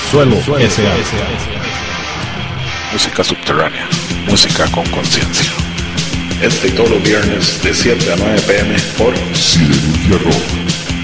Subsuelo S.A. Música subterránea, música con conciencia. Este y todos los viernes de 7 a 9 p.m. por siderurgiarock.com.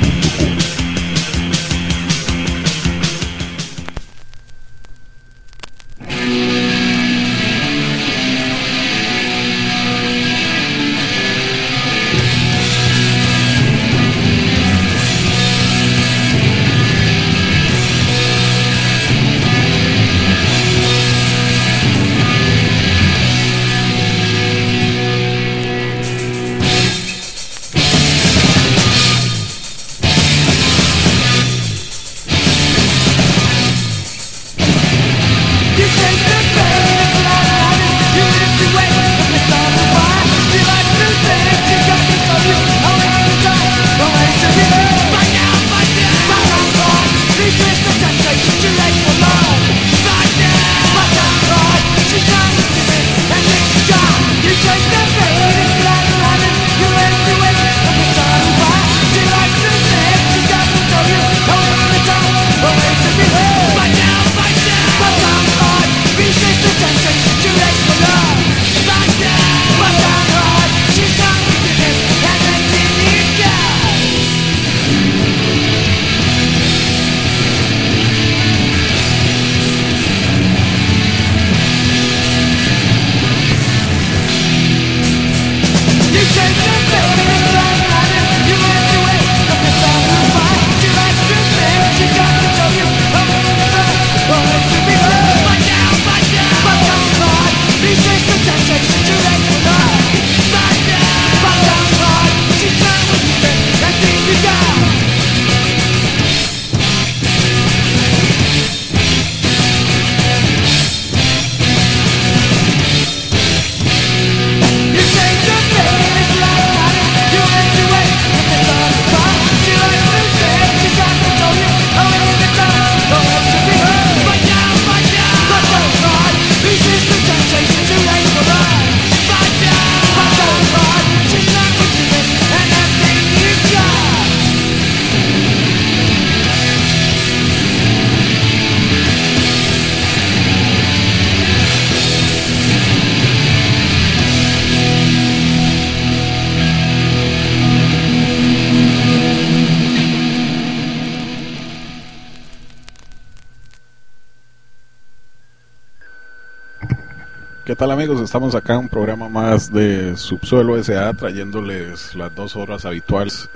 ¿Qué tal, amigos? Estamos acá en un programa más de Subsuelo S.A. trayéndoles las 2 horas habituales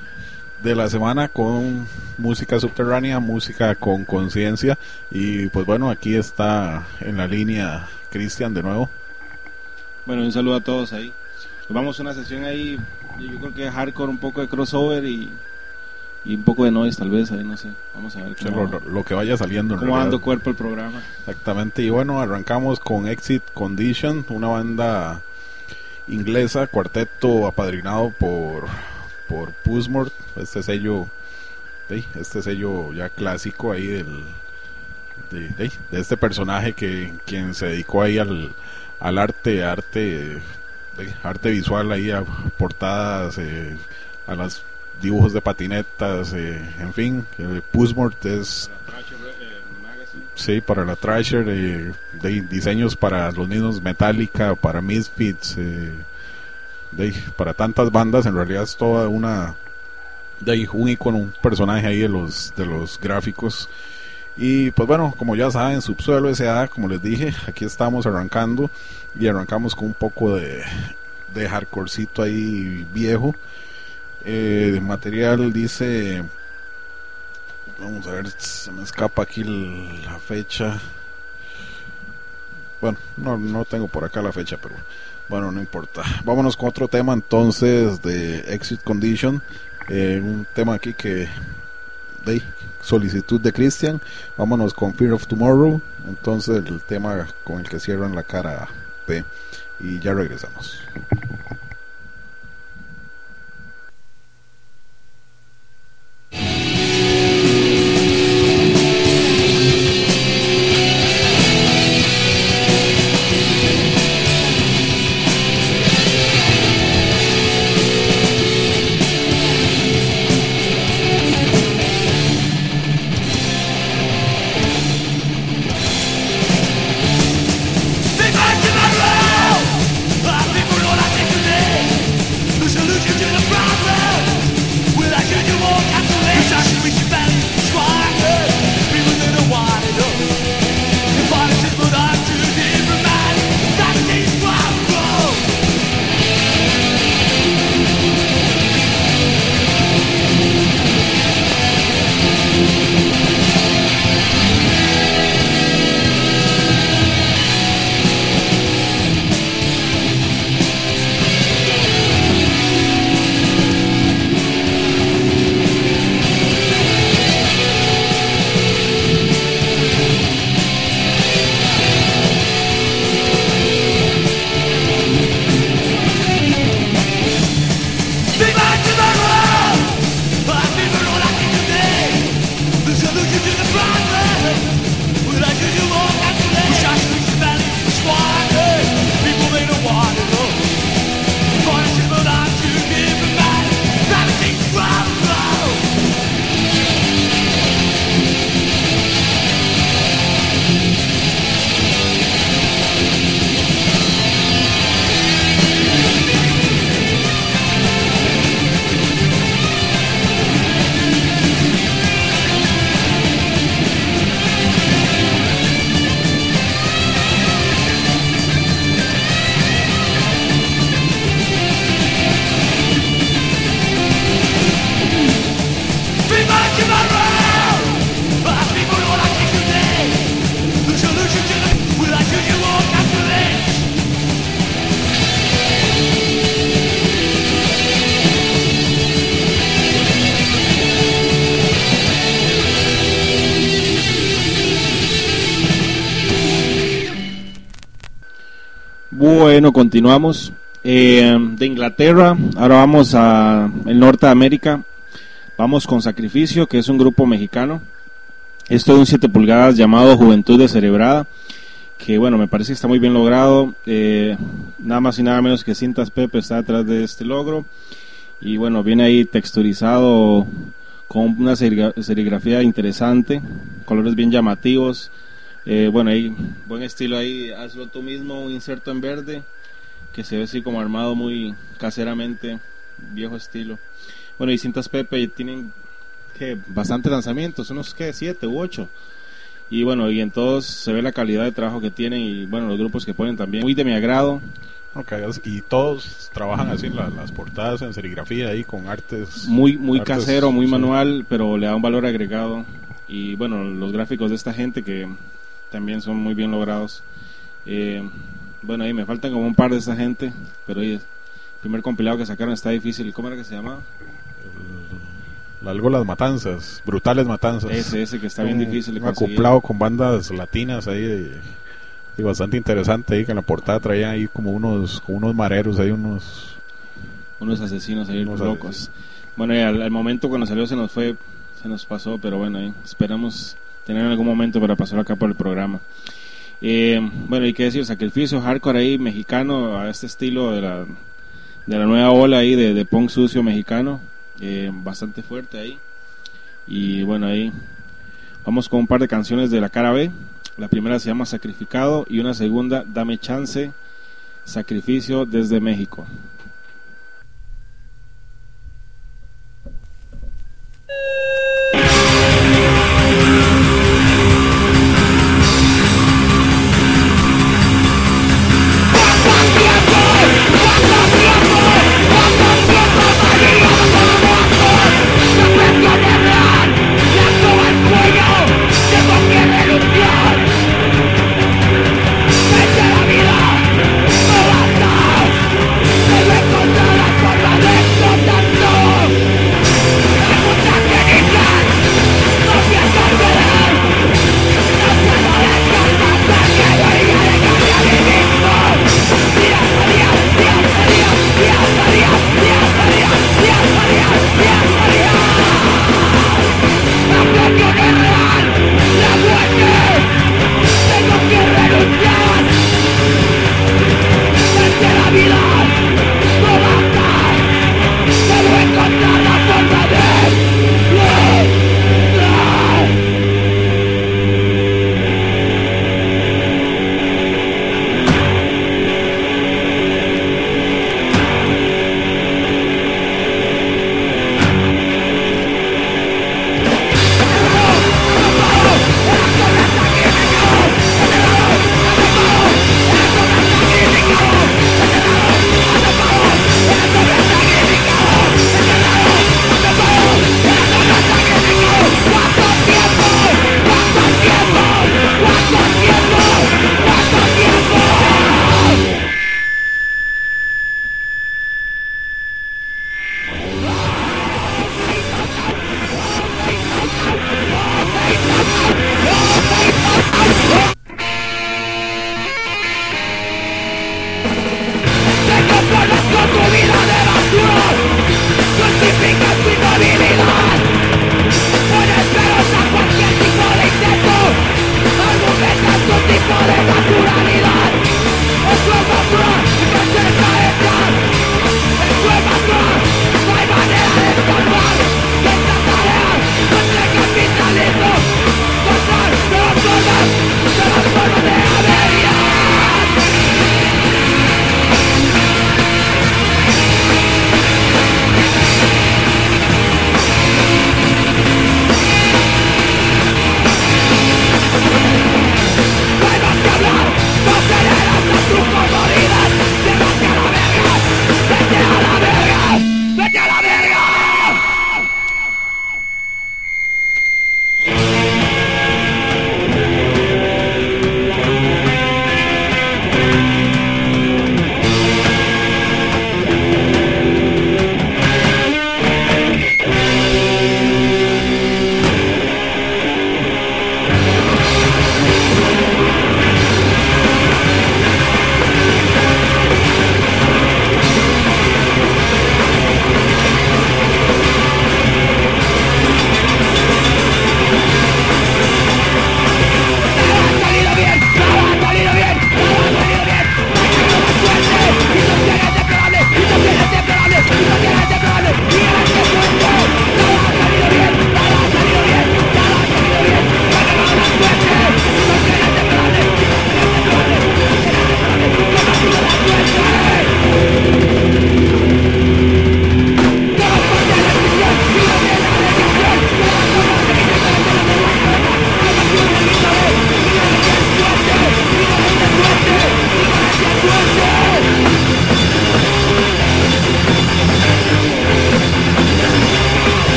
de la semana con música subterránea, música con conciencia. Y pues bueno, aquí está en la línea Cristian de nuevo. Bueno, un saludo a todos ahí. Nos vamos a una sesión ahí, yo creo que hardcore, un poco de crossover y un poco de noise tal vez, ahí no sé, vamos a ver lo que vaya saliendo, cómo dando cuerpo el programa. Exactamente. Y bueno, arrancamos con Exit Condition, una banda inglesa, cuarteto apadrinado por Pushmore, este sello ya clásico ahí de este personaje quien se dedicó ahí al arte visual, ahí a portadas, a las dibujos de patinetas, en fin. Pushmore es sí, para la Thrasher, de diseños para los mismos Metallica, para Misfits, para tantas bandas. En realidad es toda un icono, un personaje ahí de los gráficos. Y pues bueno, como ya saben, Subsuelo S.A., como les dije, aquí estamos arrancando, y arrancamos con un poco de hardcorecito ahí viejo. Material dice, vamos a ver, se me escapa aquí la fecha. Bueno, no tengo por acá la fecha, pero bueno, no importa. Vámonos con otro tema entonces de Exit Condition, un tema aquí que de solicitud de Christian. Vámonos con Fear of Tomorrow, entonces el tema con el que cierran la cara B, y ya regresamos. Bueno, continuamos. De Inglaterra, ahora vamos a el norte de América. Vamos con Sacrificio, que es un grupo mexicano. Esto de un 7 pulgadas llamado Juventud Descerebrada, que bueno, me parece que está muy bien logrado. Nada más y nada menos que Cintas Pepe está detrás de este logro. Y bueno, viene ahí texturizado con una serigrafía interesante, colores bien llamativos. Bueno, ahí buen estilo ahí, hazlo tú mismo, un inserto en verde que se ve así como armado muy caseramente, viejo estilo. Bueno, y Cintas Pepe tienen bastantes lanzamientos, unos 7 u 8. Y bueno, y en todos se ve la calidad de trabajo que tienen y bueno, los grupos que ponen también muy de mi agrado. Okay, y todos trabajan así en las portadas en serigrafía ahí con artes muy artes, casero, muy sí, manual, pero le da un valor agregado. Y bueno, los gráficos de esta gente que también son muy bien logrados. Bueno, ahí me faltan como un par de esta gente, pero ahí el primer compilado que sacaron está difícil. ¿Cómo era que se llamaba? Algo Las Matanzas, Brutales Matanzas. Ese que está bien difícil de conseguir. Acoplado con bandas latinas ahí y bastante interesante ahí, que en la portada traían ahí como unos mareros ahí, unos asesinos ahí, unos locos. asesinos. Bueno, y al momento cuando salió se nos pasó, pero bueno, ahí esperamos tener en algún momento para pasar acá por el programa. Bueno, y qué decir, Sacrificio, hardcore ahí mexicano, a este estilo de la nueva ola ahí de punk sucio mexicano, bastante fuerte ahí. Y bueno, ahí vamos con un par de canciones de la cara B. La primera se llama Sacrificado y una segunda, Dame Chance, Sacrificio desde México. ¡Vete la vida! ¡No basta!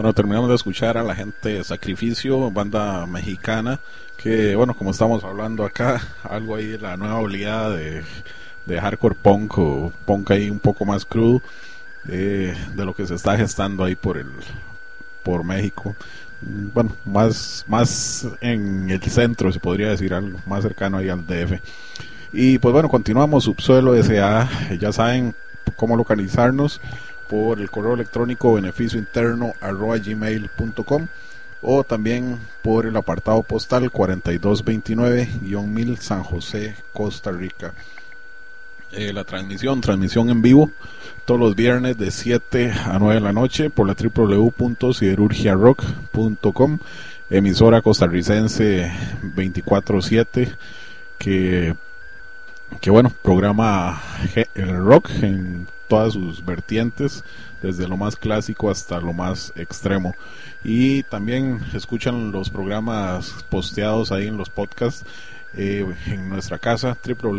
Bueno, terminamos de escuchar a la gente de Sacrificio, banda mexicana, que bueno, como estamos hablando acá, algo ahí de la nueva oleada de hardcore punk o punk ahí un poco más crudo, de lo que se está gestando ahí por México. Bueno, más en el centro, se podría decir, algo más cercano ahí al DF. Y pues bueno, continuamos. Subsuelo S.A. Ya saben cómo localizarnos por el correo electrónico beneficiointerno@gmail.com o también por el apartado postal 4229-1000 San José, Costa Rica. La transmisión en vivo todos los viernes de 7 a 9 de la noche por la www.siderurgiarock.com, emisora costarricense 24/7 que bueno, programa el rock en todas sus vertientes, desde lo más clásico hasta lo más extremo. Y también escuchan los programas posteados ahí en los podcasts en nuestra casa,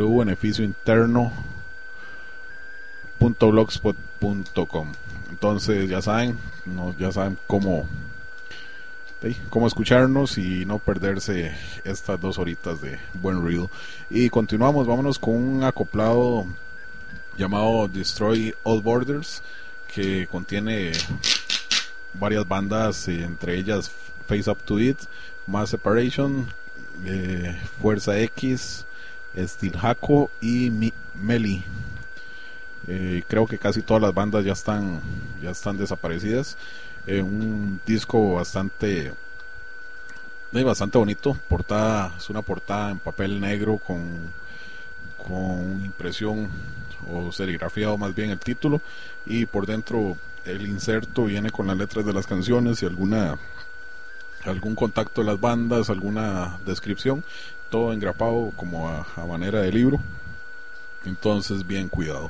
www.beneficiointerno.blogspot.com. Entonces ya saben cómo escucharnos y no perderse estas 2 horitas de buen reel. Y continuamos, vámonos con un acoplado llamado Destroy All Borders, que contiene varias bandas, entre ellas Face Up to It, Mass Separation, Fuerza X, Steel Jaco y Meli. Creo que casi todas las bandas ya están desaparecidas. Un disco bastante bonito. Es una portada en papel negro con impresión o serigrafiado más bien el título, y por dentro el inserto viene con las letras de las canciones y algún contacto de las bandas, alguna descripción, todo engrapado como a manera de libro. Entonces bien cuidado.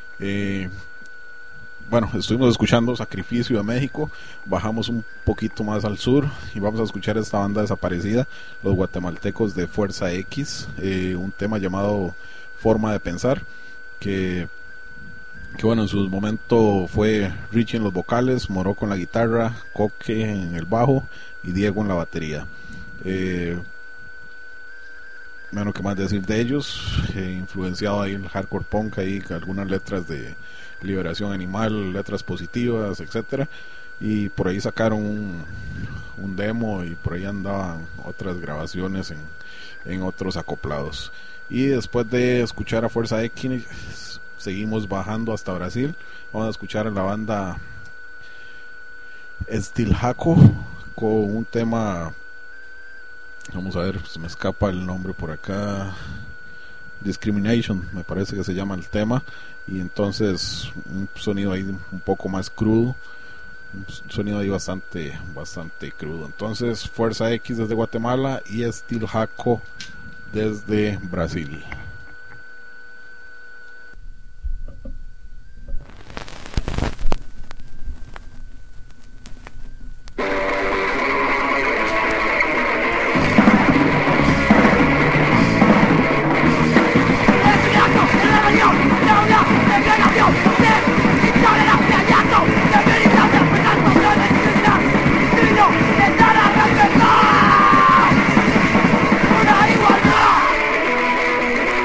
Bueno, estuvimos escuchando Sacrificio de México, bajamos un poquito más al sur y vamos a escuchar esta banda desaparecida, los guatemaltecos de Fuerza X, un tema llamado Forma de Pensar, que bueno, en su momento fue Richie en los vocales, Moró con la guitarra, Coque en el bajo y Diego en la batería. Bueno, qué más decir de ellos, influenciado ahí en el hardcore punk, ahí algunas letras de liberación animal, letras positivas, etcétera, y por ahí sacaron un demo y por ahí andaban otras grabaciones en otros acoplados. Y después de escuchar a Fuerza X, seguimos bajando hasta Brasil. Vamos a escuchar a la banda Steel Jaco con un tema, vamos a ver, se me escapa el nombre por acá, Discrimination me parece que se llama el tema, y entonces un sonido ahí un poco más crudo, un sonido ahí bastante crudo. Entonces Fuerza X desde Guatemala y Steel Jaco desde Brasil. ¡Una igualdad!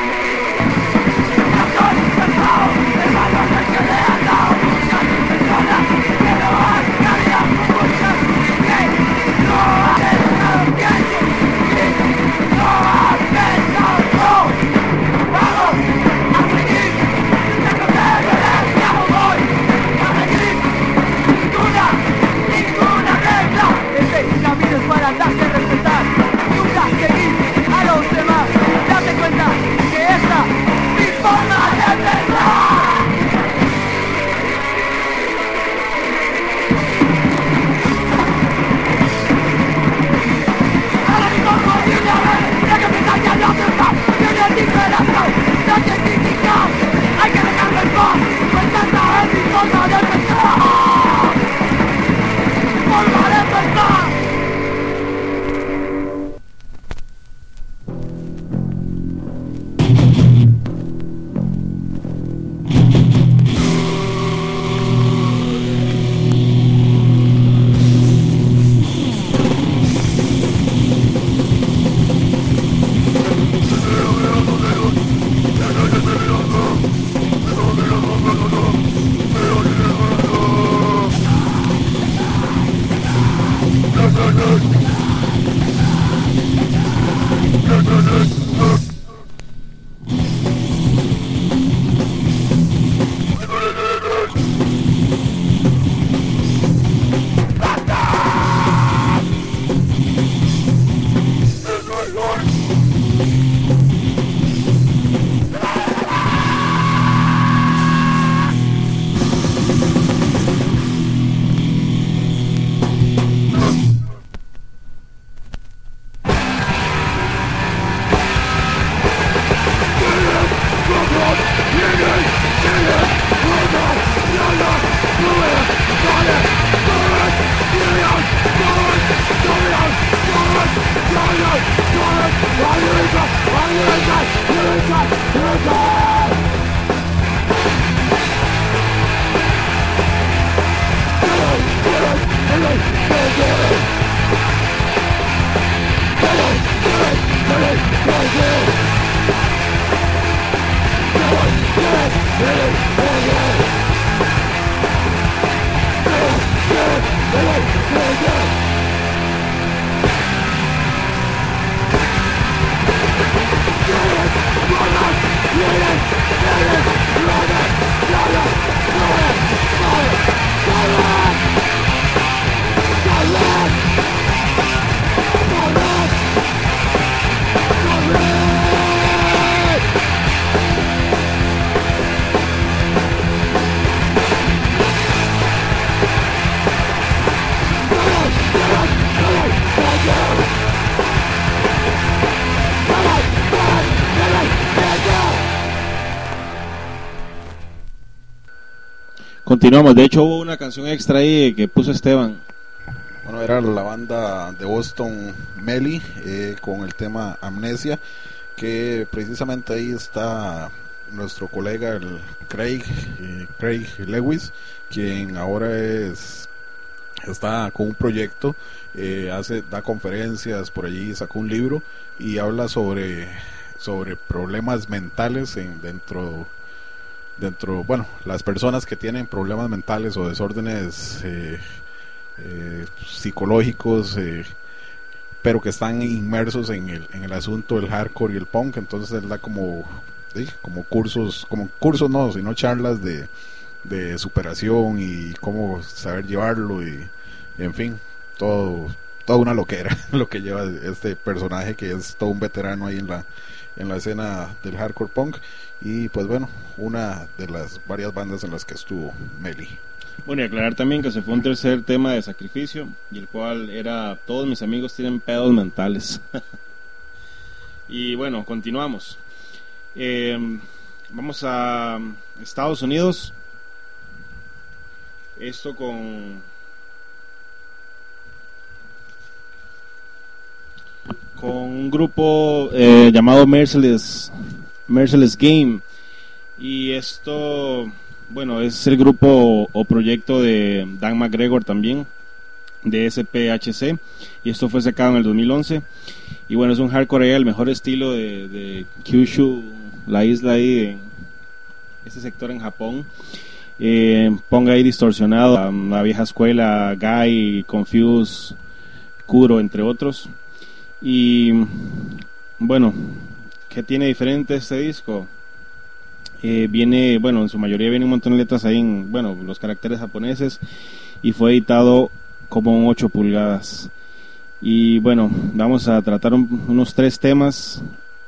Continuamos, de hecho hubo una canción extra ahí que puso Esteban. Bueno, era la banda de Boston Melly con el tema Amnesia, que precisamente ahí está nuestro colega el Craig Lewis, quien ahora está con un proyecto, da conferencias por allí, sacó un libro y habla sobre problemas mentales dentro, bueno, las personas que tienen problemas mentales o desórdenes psicológicos, pero que están inmersos en el asunto del hardcore y el punk. Entonces él da como cursos no, sino charlas de superación y cómo saber llevarlo, y en fin, toda una loquera lo que lleva este personaje, que es todo un veterano ahí en la escena del hardcore punk, y pues bueno, una de las varias bandas en las que estuvo Melly. Bueno, y aclarar también que se fue un tercer tema de Sacrificio, y el cual era todos mis amigos tienen pedos mentales. Y bueno, continuamos. Vamos a Estados Unidos. Esto con un grupo llamado Merciless Game, y esto, bueno, es el grupo o proyecto de Dan McGregor también, de SPHC, y esto fue sacado en el 2011. Y bueno, es un hardcore el mejor estilo de Kyushu, la isla ahí en este sector en Japón. Ponga ahí distorsionado, la vieja escuela, Guy, Confuse, Kuro, entre otros. Y bueno, ¿qué tiene diferente este disco? Viene, bueno, en su mayoría viene un montón de letras ahí en, bueno, los caracteres japoneses, y fue editado como en 8 pulgadas. Y bueno, vamos a tratar unos 3 temas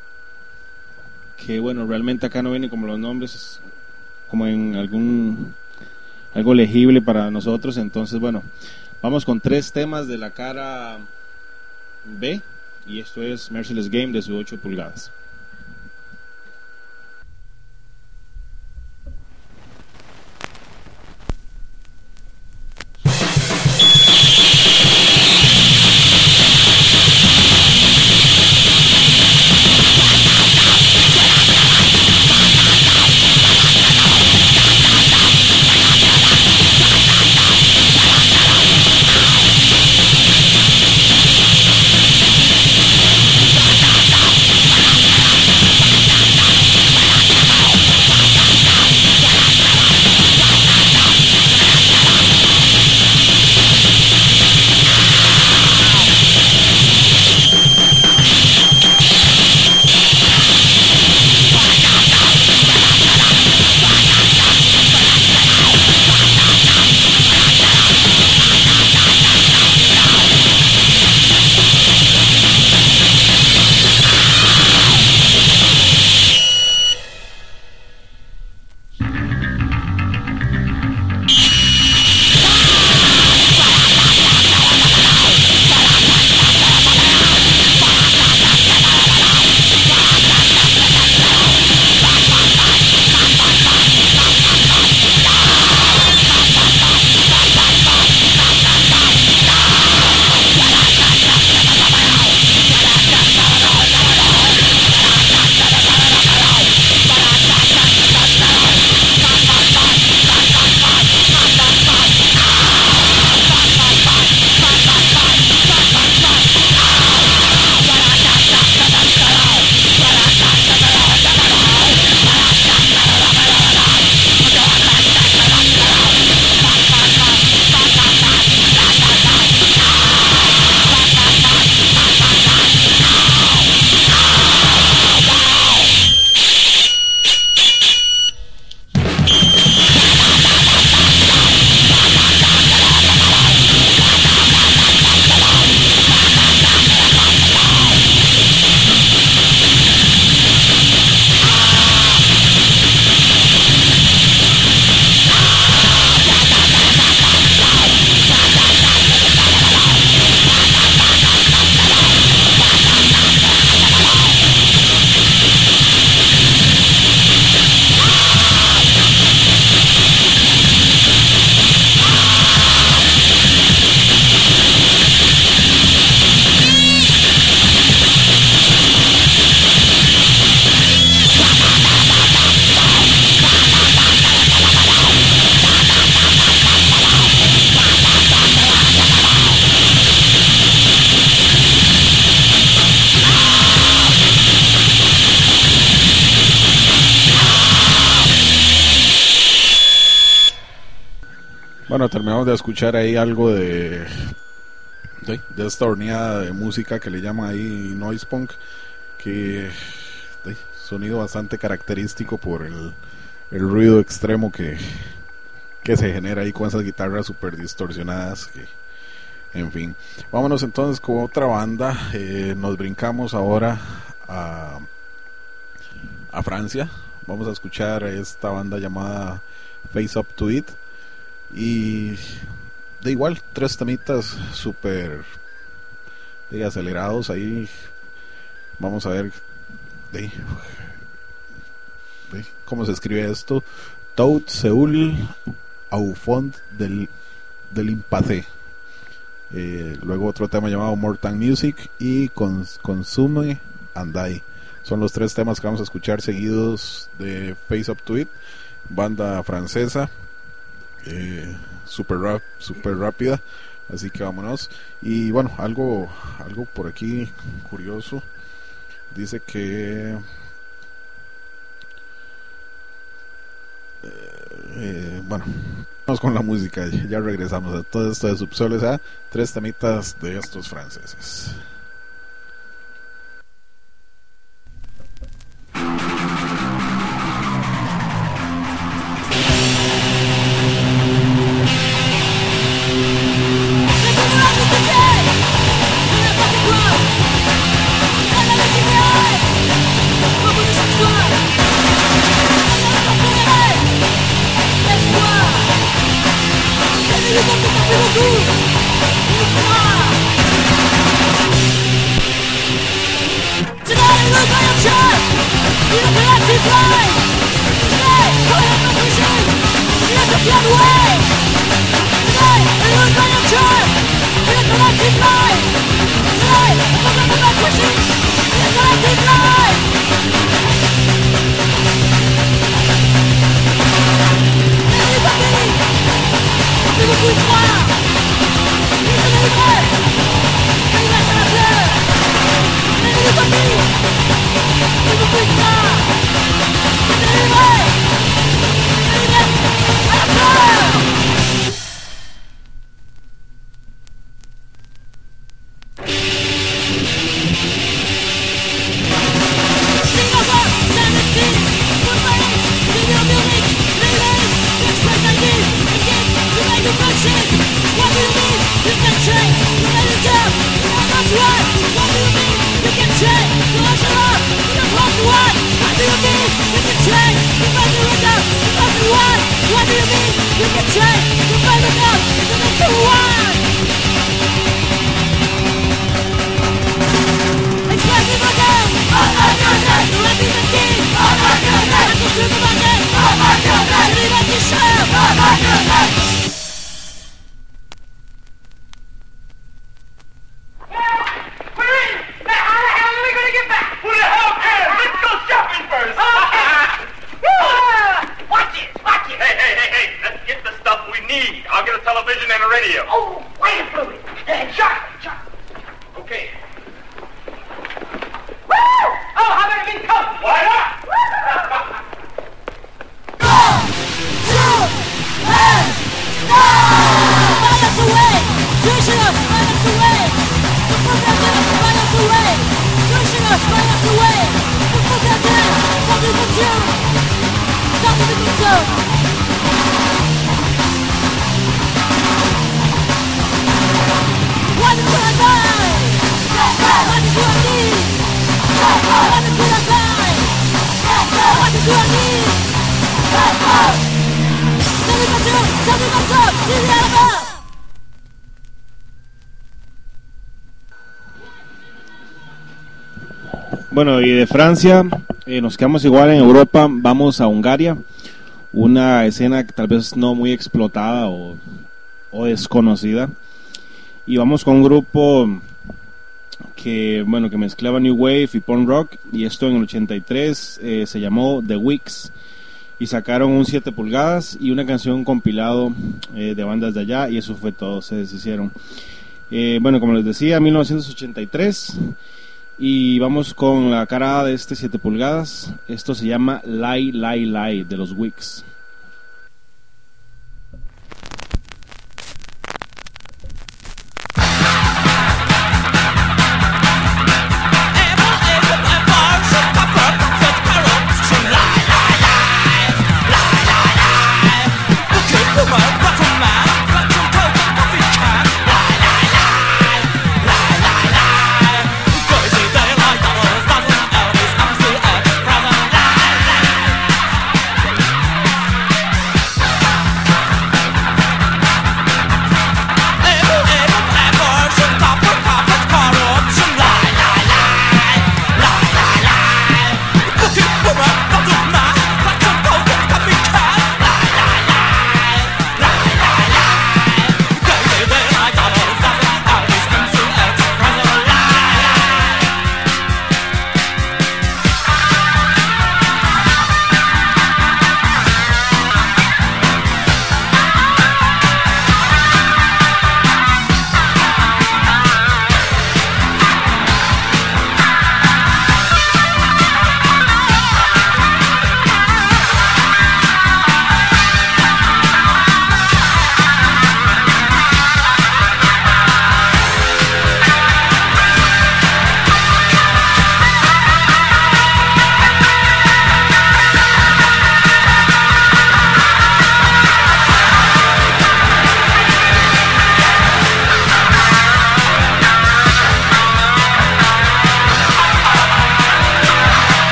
que, bueno, realmente acá no vienen como los nombres, como en algo legible para nosotros. Entonces, bueno, vamos con 3 temas de la cara B, y esto es Merciless Game de sus 8 pulgadas. Bueno, terminamos de escuchar ahí algo de esta horneada de música que le llaman ahí noise punk, que sonido bastante característico por el ruido extremo que se genera ahí con esas guitarras super distorsionadas. En fin, vámonos entonces con otra banda. Nos brincamos ahora a Francia. Vamos a escuchar esta banda llamada Face Up to It, y de igual 3 temitas super acelerados ahí. Vamos a ver cómo se escribe esto: Tout Seul au fond del impasse. Luego otro tema llamado More Than Music y Consume and Die. Son los 3 temas que vamos a escuchar seguidos de Face Up to It, banda francesa, super rápida. Así que vámonos. Y bueno, algo por aquí curioso. Dice que bueno, vamos con la música. Ya regresamos a todo esto de Subsoles, 3 temitas de estos franceses. Bueno, y de Francia nos quedamos igual en Europa. Vamos a Hungaria, una escena que tal vez no muy explotada o desconocida, y vamos con un grupo que mezclaba New Wave y punk rock, y esto en el 83 se llamó The Weeks, y sacaron un 7 pulgadas y una canción compilado de bandas de allá, y eso fue todo, se deshicieron. Como les decía, 1983, y vamos con la cara de este 7 pulgadas. Esto se llama Lie, Lie, Lie, de los Weeks.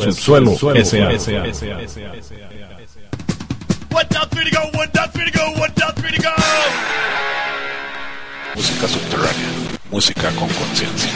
Subsuelo S.A. 1, 2, 3 to go, 1, 2, 3 to go, 1, 2, 3 to go. Música subterránea, música con conciencia.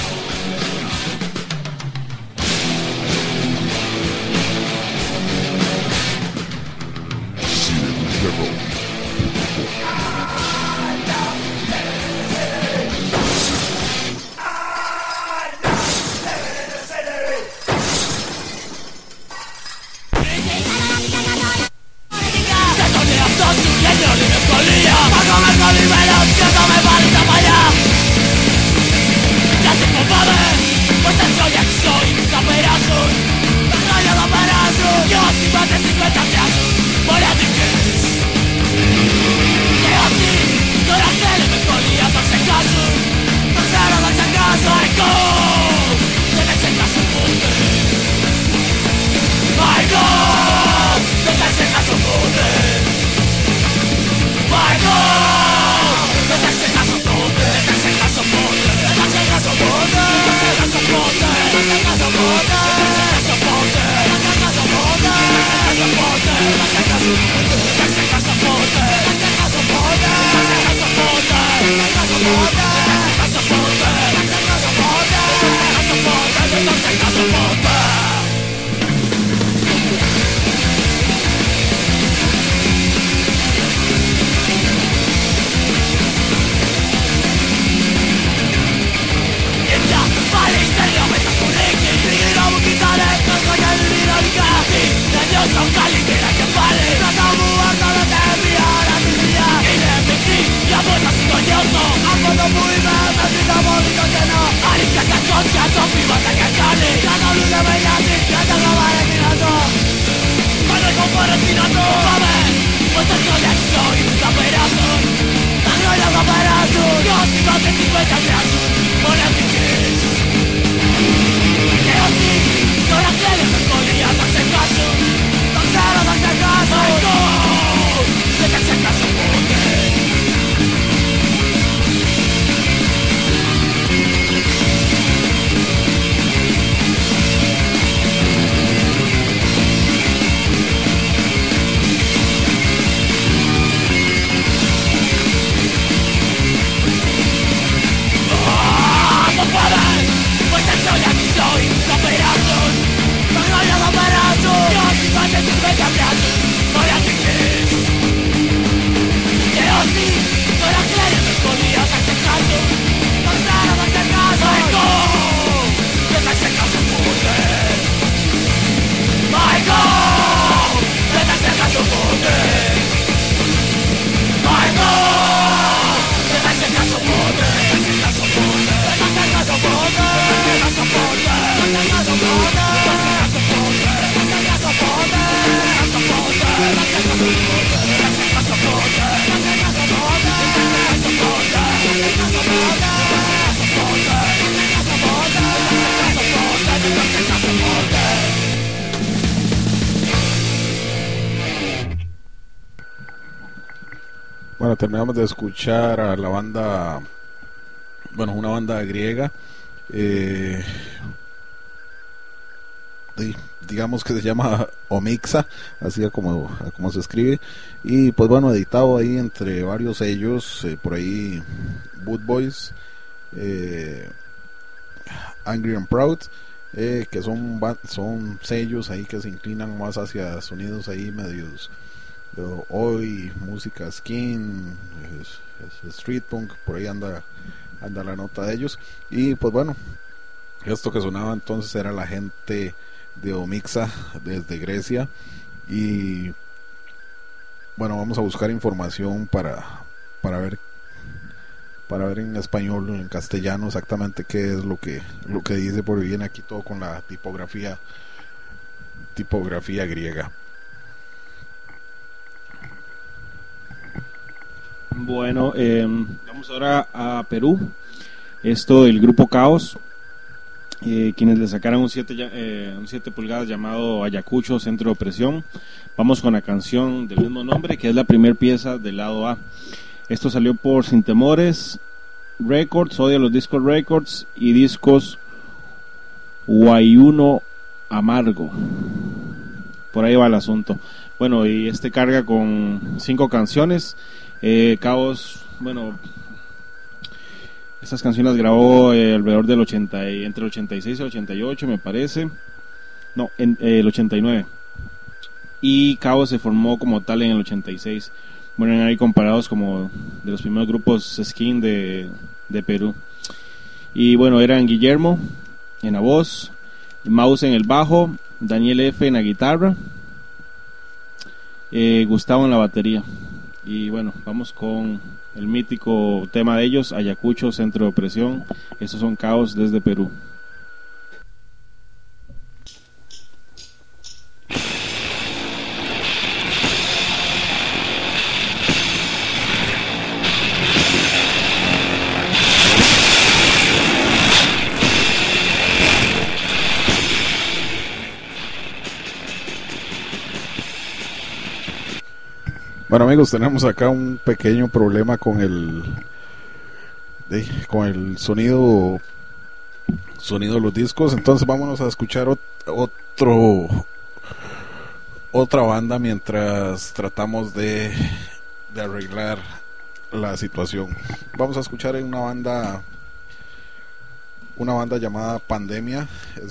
Bueno, terminamos de escuchar a la banda, bueno, una banda griega, digamos que se llama Omixa, así como se escribe, y pues bueno, editado ahí entre varios sellos, por ahí Boot Boys, Angry and Proud, que son sellos ahí que se inclinan más hacia sonidos ahí medios hoy, música skin, street punk, por ahí anda la nota de ellos. Y pues bueno, esto que sonaba entonces era la gente de Omixa desde Grecia. Y bueno, vamos a buscar información para ver en español o en castellano exactamente qué es lo que dice, porque viene aquí todo con la tipografía griega. Bueno, vamos ahora a Perú. Esto del grupo Caos, quienes le sacaron un 7 pulgadas llamado Ayacucho, Centro de Opresión. Vamos con la canción del mismo nombre, que es la primera pieza del lado A. Esto salió por Sin Temores Records, Odia los Discos Records y Discos Guayuno Amargo. Por ahí va el asunto. Bueno, y este carga con 5 canciones. Caos, bueno, estas canciones las grabó alrededor del entre el 86 y el 88, me parece. No, en el 89. Y Caos se formó como tal en el 86. Bueno, eran ahí comparados como de los primeros grupos skin de Perú. Y bueno, eran Guillermo en la voz, Maus en el bajo, Daniel F en la guitarra, Gustavo en la batería. Y bueno, vamos con el mítico tema de ellos, Ayacucho, Centro de Opresión. Estos son Caos desde Perú. Bueno, amigos, tenemos acá un pequeño problema con el sonido de los discos. Entonces vámonos a escuchar otra banda mientras tratamos de arreglar la situación. Vamos a escuchar una banda llamada Pandemia.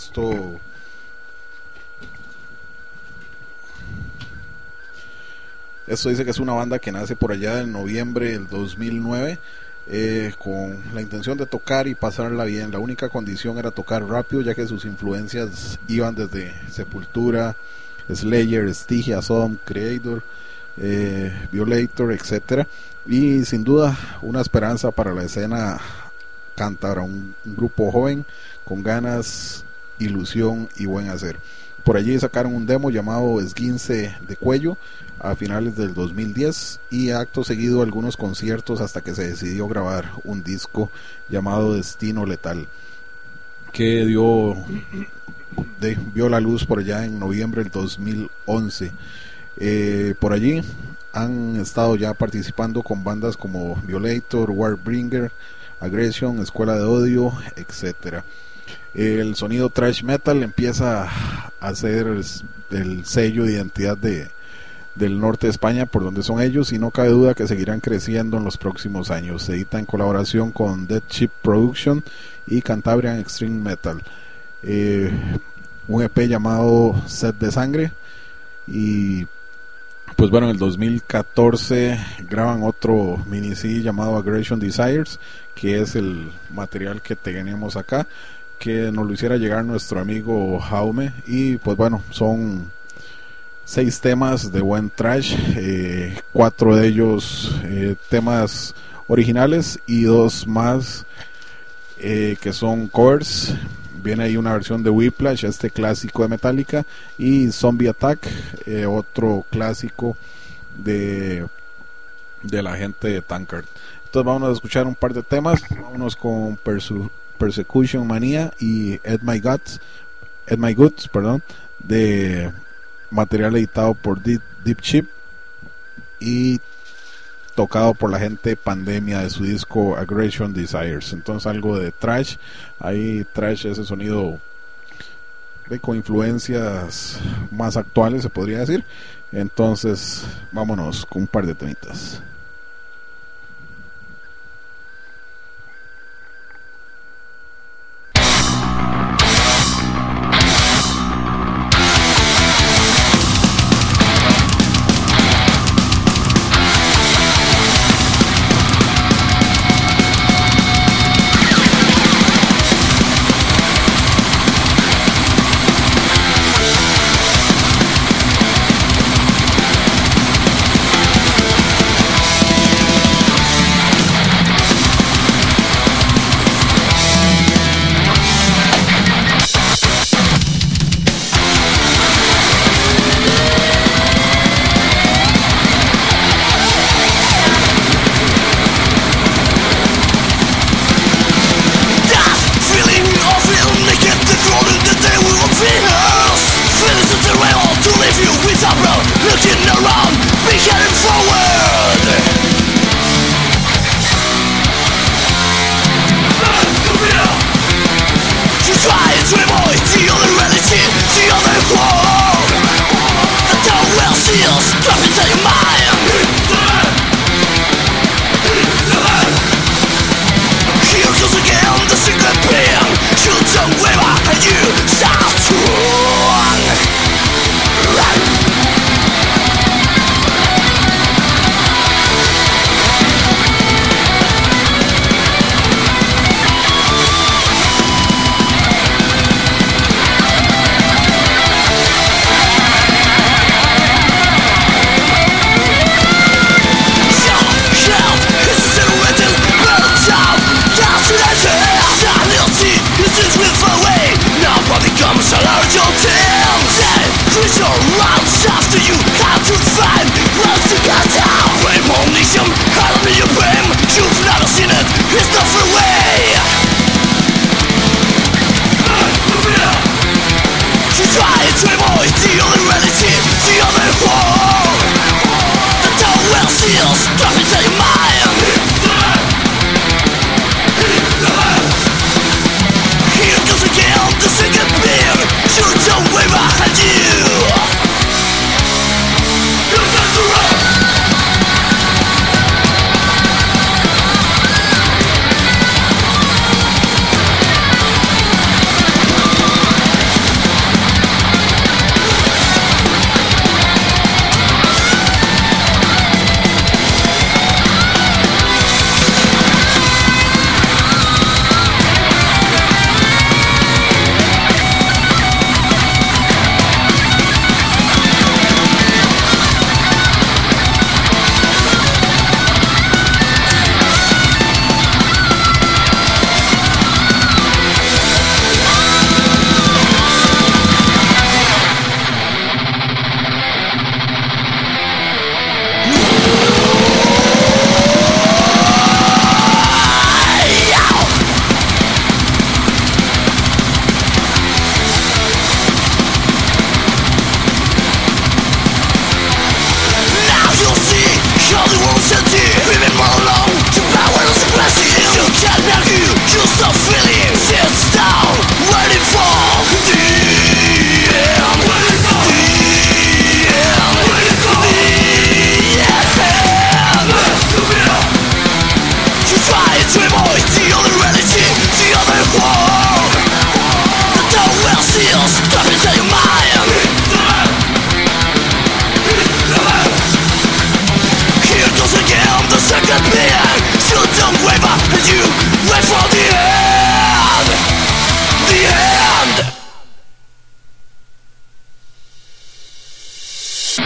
Esto dice que es una banda que nace por allá en noviembre del 2009, con la intención de tocar y pasarla bien. La única condición era tocar rápido, ya que sus influencias iban desde Sepultura, Slayer, Stygia, Sodom, Creator, Violator, etcétera. Y sin duda una esperanza para la escena cántabra, un grupo joven con ganas, ilusión y buen hacer. Por allí sacaron un demo llamado Esguince de Cuello a finales del 2010 y acto seguido algunos conciertos hasta que se decidió grabar un disco llamado Destino Letal, que vio la luz por allá en noviembre del 2011. Por allí han estado ya participando con bandas como Violator, Warbringer, Aggression, Escuela de Odio, etcétera. El sonido thrash metal empieza a ser el sello de identidad del norte de España, por donde son ellos, y no cabe duda que seguirán creciendo en los próximos años. Se edita en colaboración con Dead Ship Production y Cantabrian Extreme Metal, un EP llamado Set de Sangre. Y pues bueno, en el 2014 graban otro mini CD llamado Aggression Desires, que es el material que tenemos acá, que nos lo hiciera llegar nuestro amigo Jaume. Y pues bueno, son 6 temas de buen thrash, 4 de ellos temas originales y 2 más que son covers. Viene ahí una versión de Whiplash, este clásico de Metallica, y Zombie Attack, otro clásico de la gente de Tankard. Entonces vamos a escuchar un par de temas. Vámonos con Persecution Mania y Eat My Guts, de material editado por Deep Chip y tocado por la gente Pandemia de su disco Aggression Desires. Entonces algo de thrash, ahí thrash, ese sonido con influencias más actuales, se podría decir. Entonces vámonos con un par de temitas.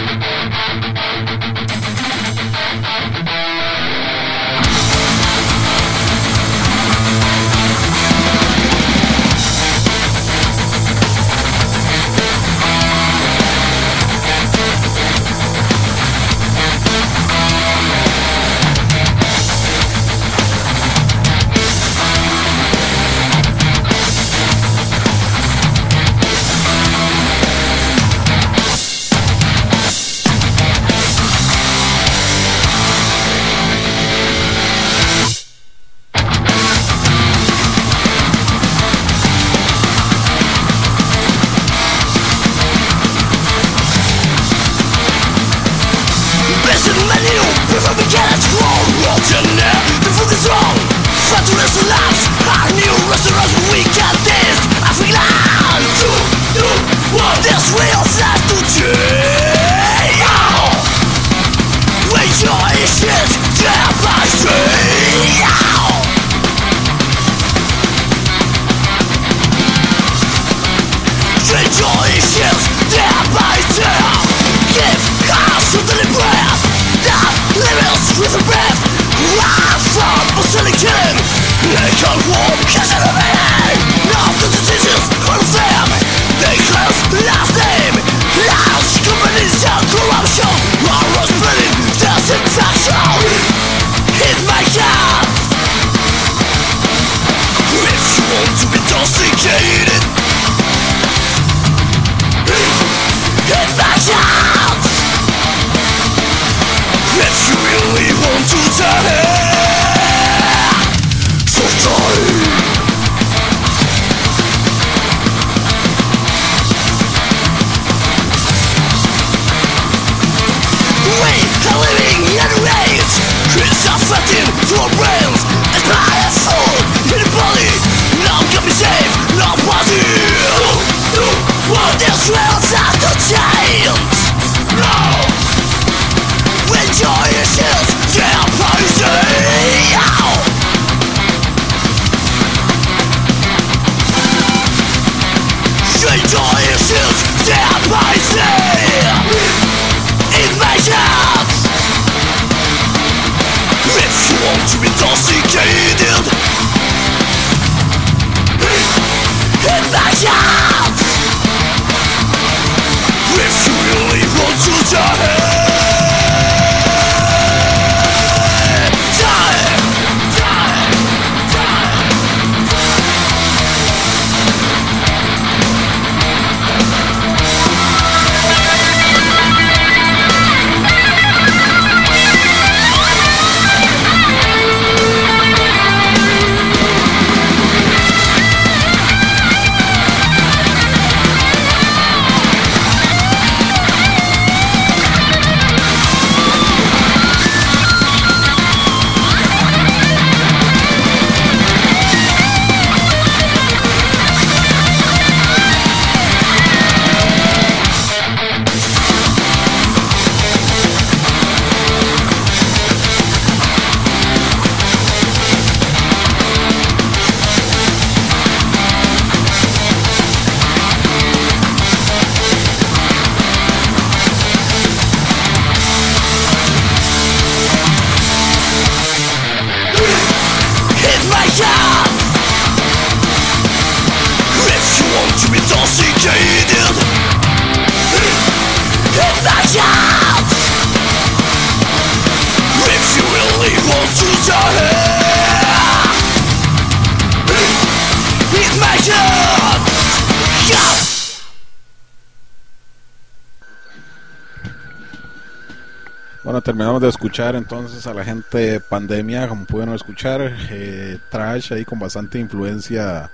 Bueno, terminamos de escuchar entonces a la gente Pandemia, como pudieron escuchar, trash ahí con bastante influencia,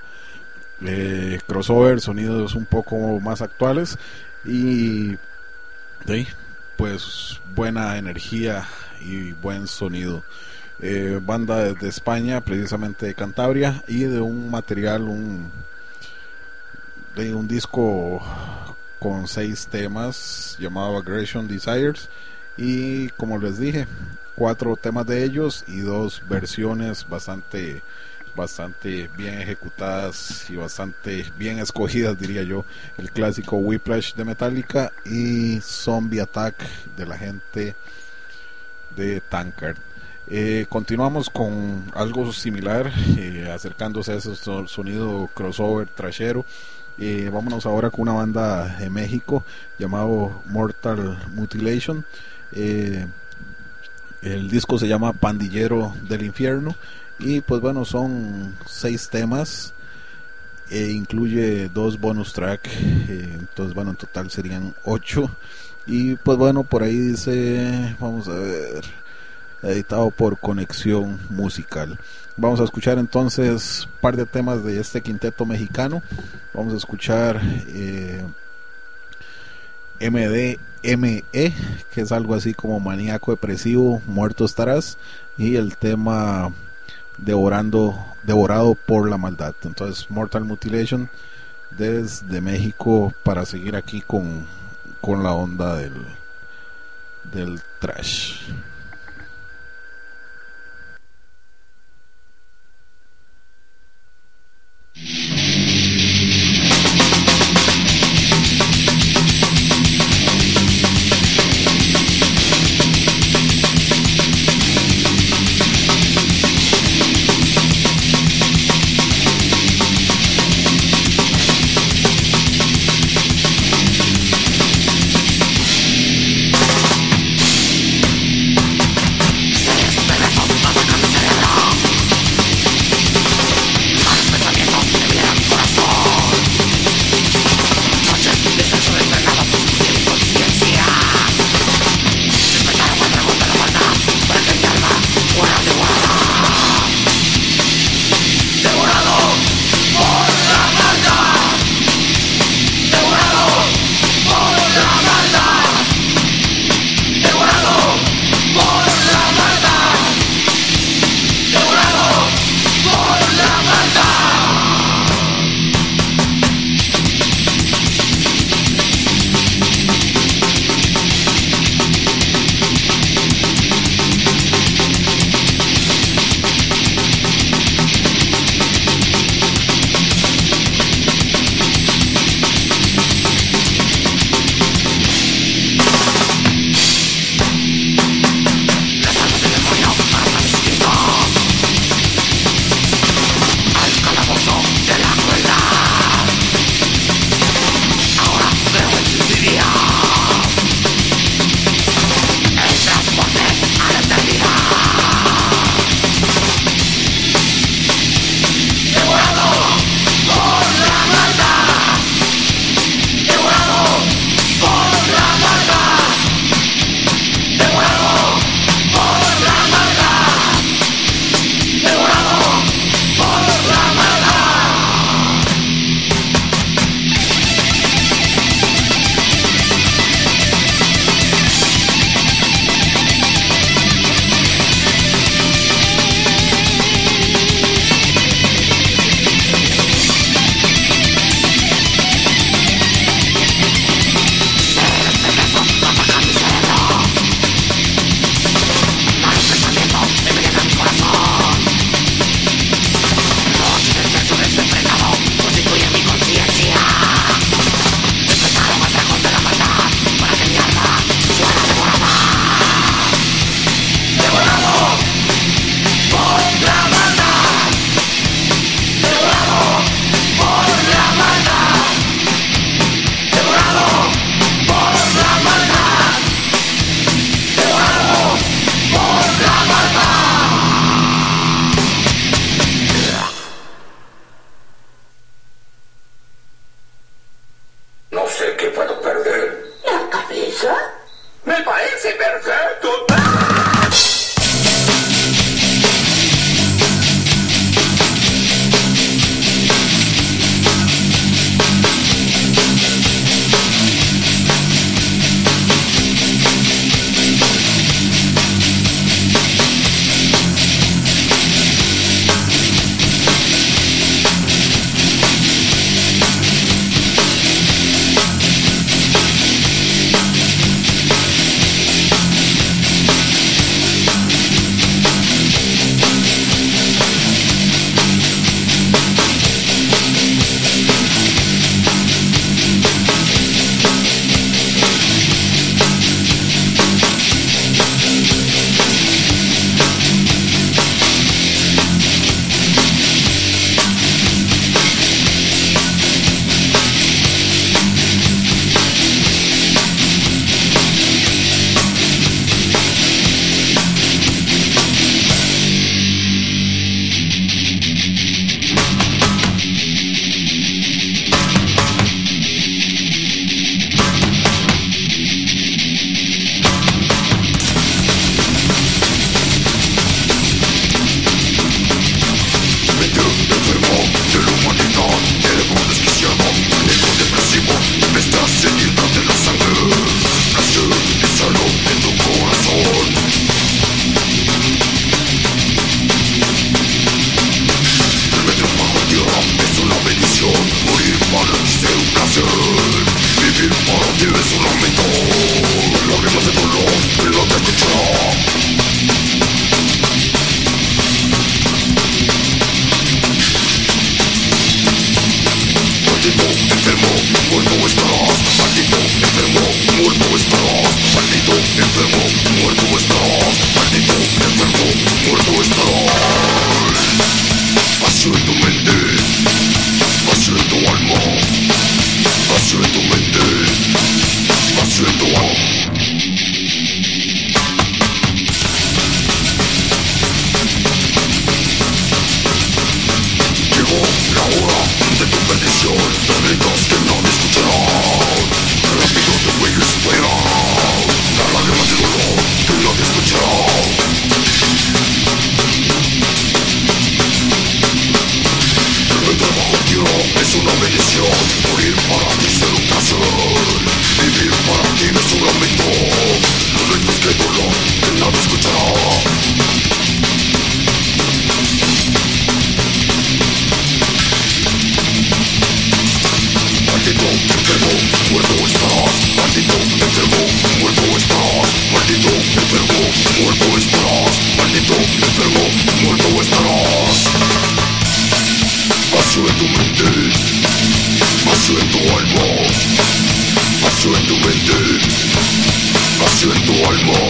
crossover, sonidos un poco más actuales y pues buena energía y buen sonido. Banda desde España, precisamente de Cantabria, y de un material, de un disco con 6 temas llamado Aggression Desires, y como les dije, 4 temas de ellos y 2 versiones bastante bastante bien ejecutadas y bastante bien escogidas, diría yo. El clásico Whiplash de Metallica y Zombie Attack de la gente de Tankard. Continuamos con algo similar, acercándose a ese sonido crossover trashero. Vámonos ahora con una banda de México llamado Mortal Mutilation. El disco se llama Pandillero del Infierno y pues bueno, son 6 temas, incluye 2 bonus track, entonces bueno, en total serían 8. Y pues bueno, por ahí dice, vamos a ver, editado por Conexión Musical. Vamos a escuchar entonces un par de temas de este quinteto mexicano. Vamos a escuchar MDME, que es algo así como Maníaco Depresivo, Muerto Estarás, y el tema Devorado por la Maldad. Entonces Mortal Mutilation desde México, para seguir aquí con la onda del trash. enfermo, muerto estarás. Maldito enfermo, muerto estarás. Vacío en tu mente, vacío en tu alma, vacío en tu mente, vacío en tu alma. Llegó la hora de tu bendición, no gritas que nadie escuchará. Rápido te voy a esperar, la lágrima de dolor que nadie escuchará. Trabajo tiro es una bendición. Morir para ti ser un placer. Vivir para ti no es un lamento. No gritas que dolor que nadie escuchará. Maldito enfermo, muerto estarás. Maldito enfermo, muerto estarás. Maldito enfermo, muerto estarás. Maldito enfermo, muerto estarás. Vacío en tu mente, vacío en tu alma, vacío en tu mente, vacío en tu alma.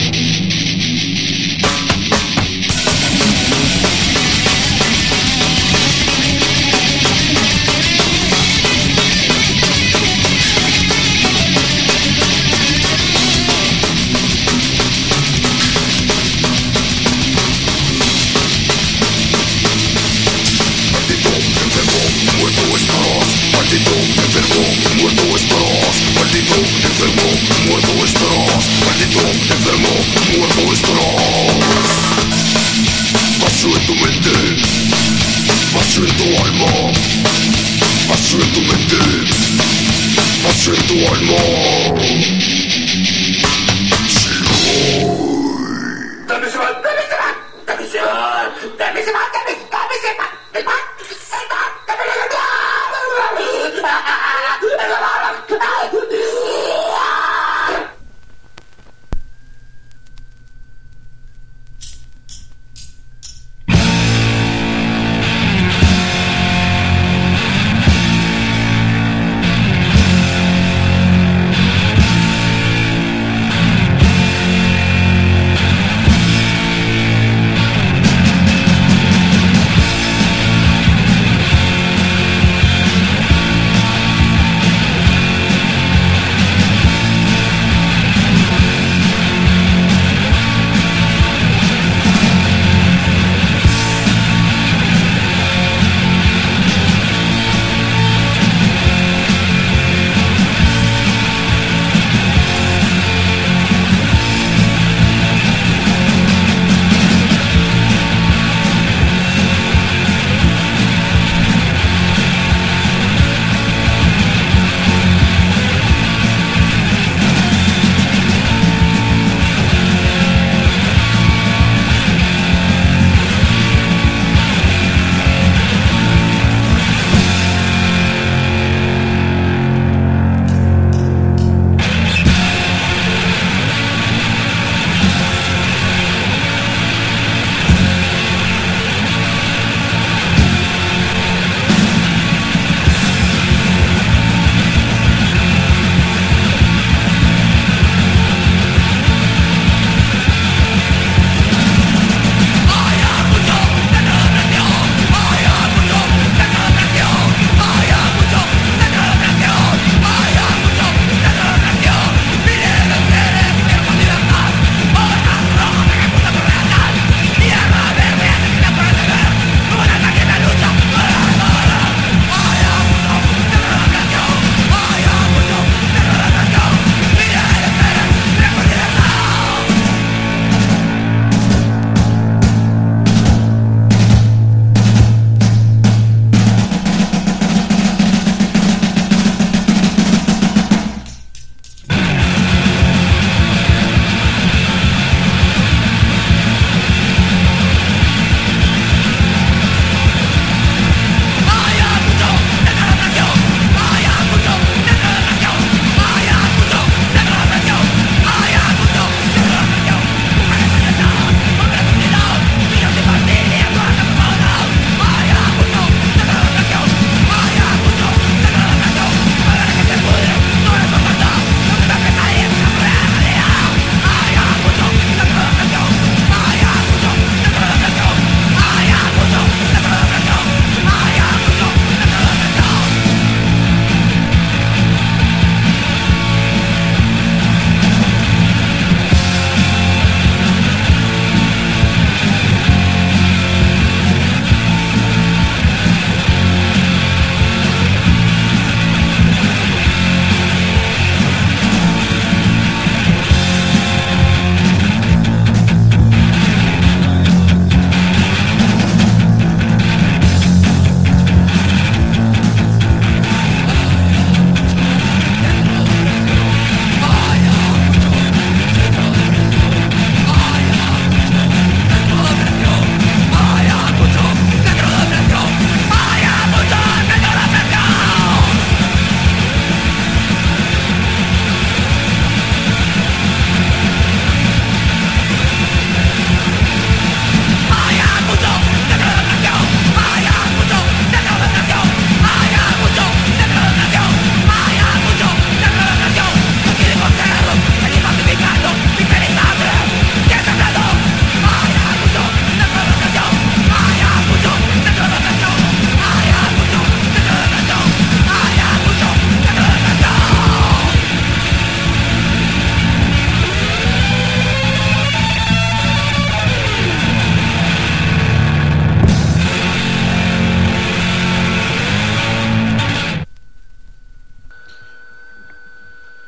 Maldito enfermo, muerto estarás. Maldito enfermo, muerto estarás. Maldito enfermo, muerto estarás. Vacío en tu mente, vacío en tu alma, vacío en tu mente, vacío en tu alma. Dame ese man, dame ese man, dame ese man, dame ese man, dame ese man, dame ese man, el man.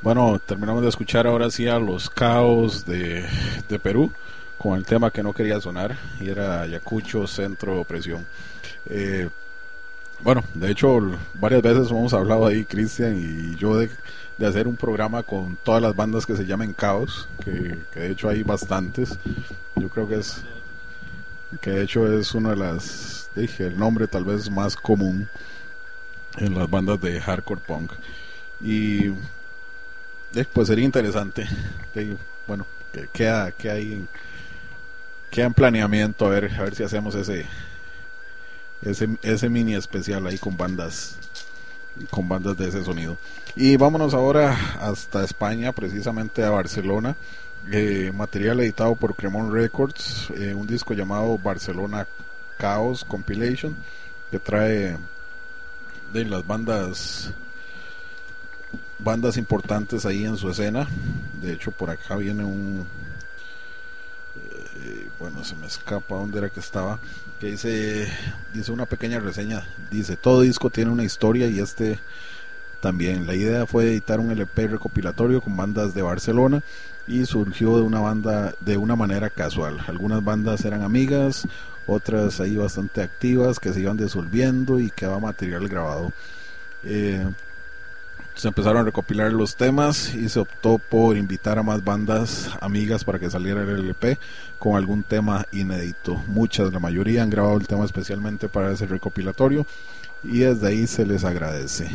Bueno, terminamos de escuchar ahora sí a los Caos de Perú con el tema que no quería sonar y era Ayacucho Centro Presión. Bueno, de hecho varias veces hemos hablado ahí, Cristian y yo, de hacer un programa con todas las bandas que se llamen Caos, que de hecho hay bastantes. Yo creo que de hecho es una de las, dije, el nombre tal vez más común en las bandas de hardcore punk. Y pues sería interesante. Bueno, queda en planeamiento, a ver si hacemos ese mini especial ahí con bandas de ese sonido. Y vámonos ahora hasta España, precisamente a Barcelona. Material editado por Cremon Records, un disco llamado Barcelona Chaos Compilation, que trae de las bandas importantes ahí en su escena. De hecho, por acá viene bueno, se me escapa dónde era que estaba, que dice una pequeña reseña. Dice: todo disco tiene una historia y este también. La idea fue editar un LP recopilatorio con bandas de Barcelona y surgió de una manera casual. Algunas bandas eran amigas, otras ahí bastante activas que se iban disolviendo y quedaba material grabado. Se empezaron a recopilar los temas y se optó por invitar a más bandas amigas para que saliera el LP con algún tema inédito. La mayoría han grabado el tema especialmente para ese recopilatorio y desde ahí se les agradece.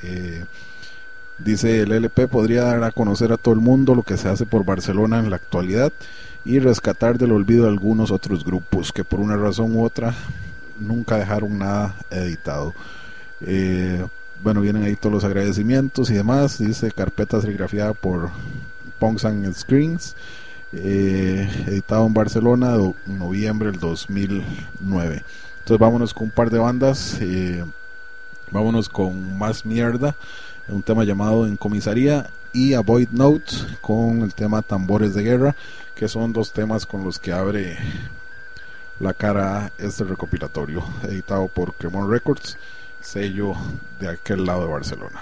Dice: el LP podría dar a conocer a todo el mundo lo que se hace por Barcelona en la actualidad y rescatar del olvido a algunos otros grupos que por una razón u otra nunca dejaron nada editado. Bueno, vienen ahí todos los agradecimientos y demás. Dice: carpeta serigrafiada por Punks and Screens, editado en Barcelona en noviembre del 2009. Entonces vámonos con un par de bandas. Vámonos con Más Mierda, un tema llamado En Comisaría, y a Void Notes con el tema Tambores de Guerra, que son dos temas con los que abre la cara este recopilatorio, editado por Cremon Records, sello de aquel lado de Barcelona.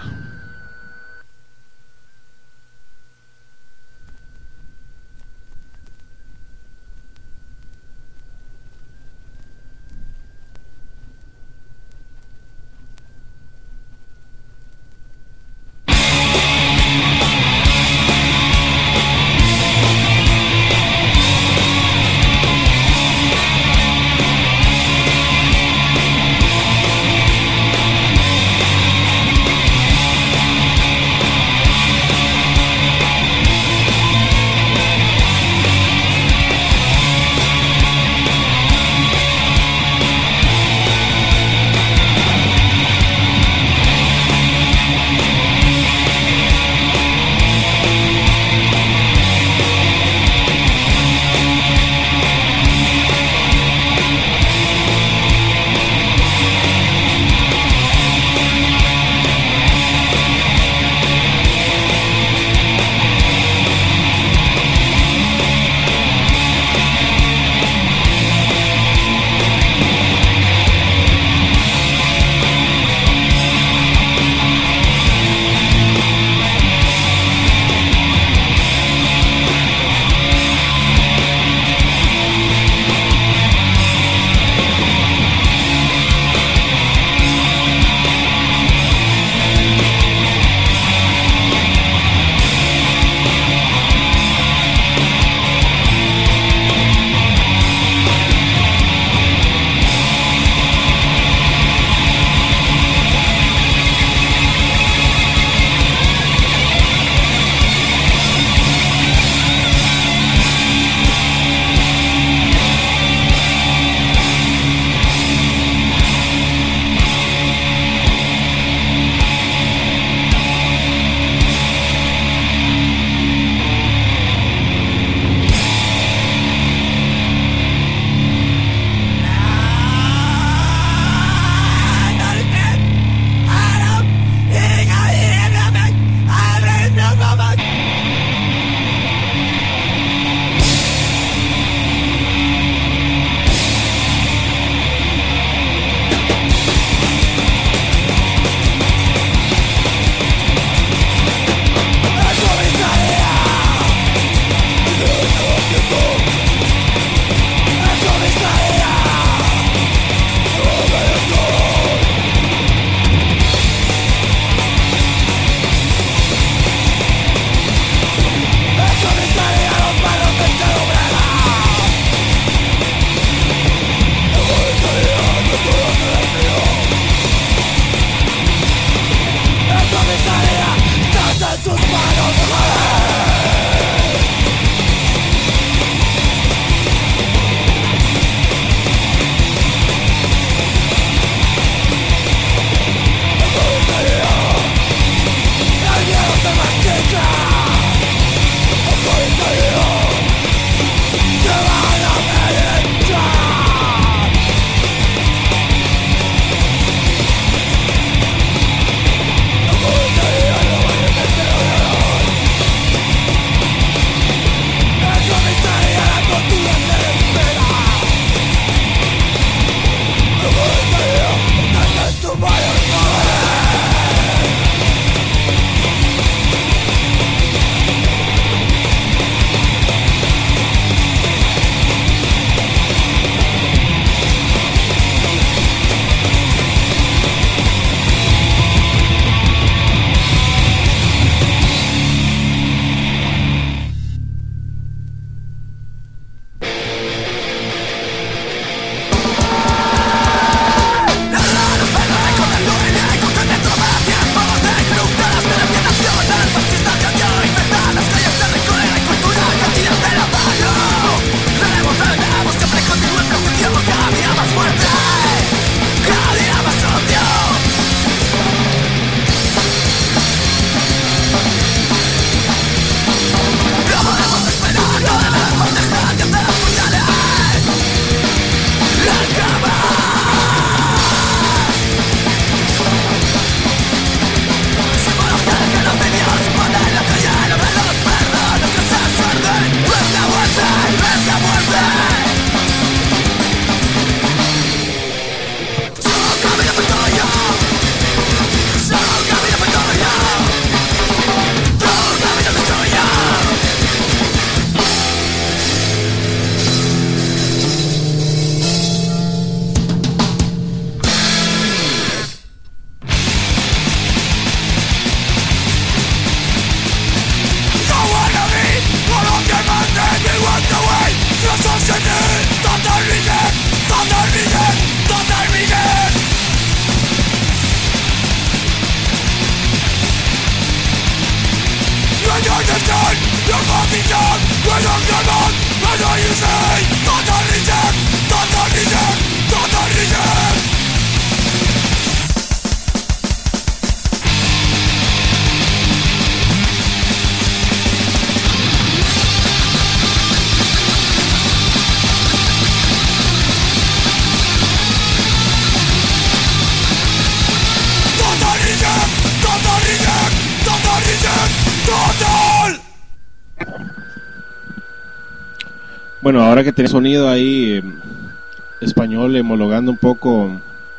Bueno, ahora que tiene sonido ahí español emulando un poco,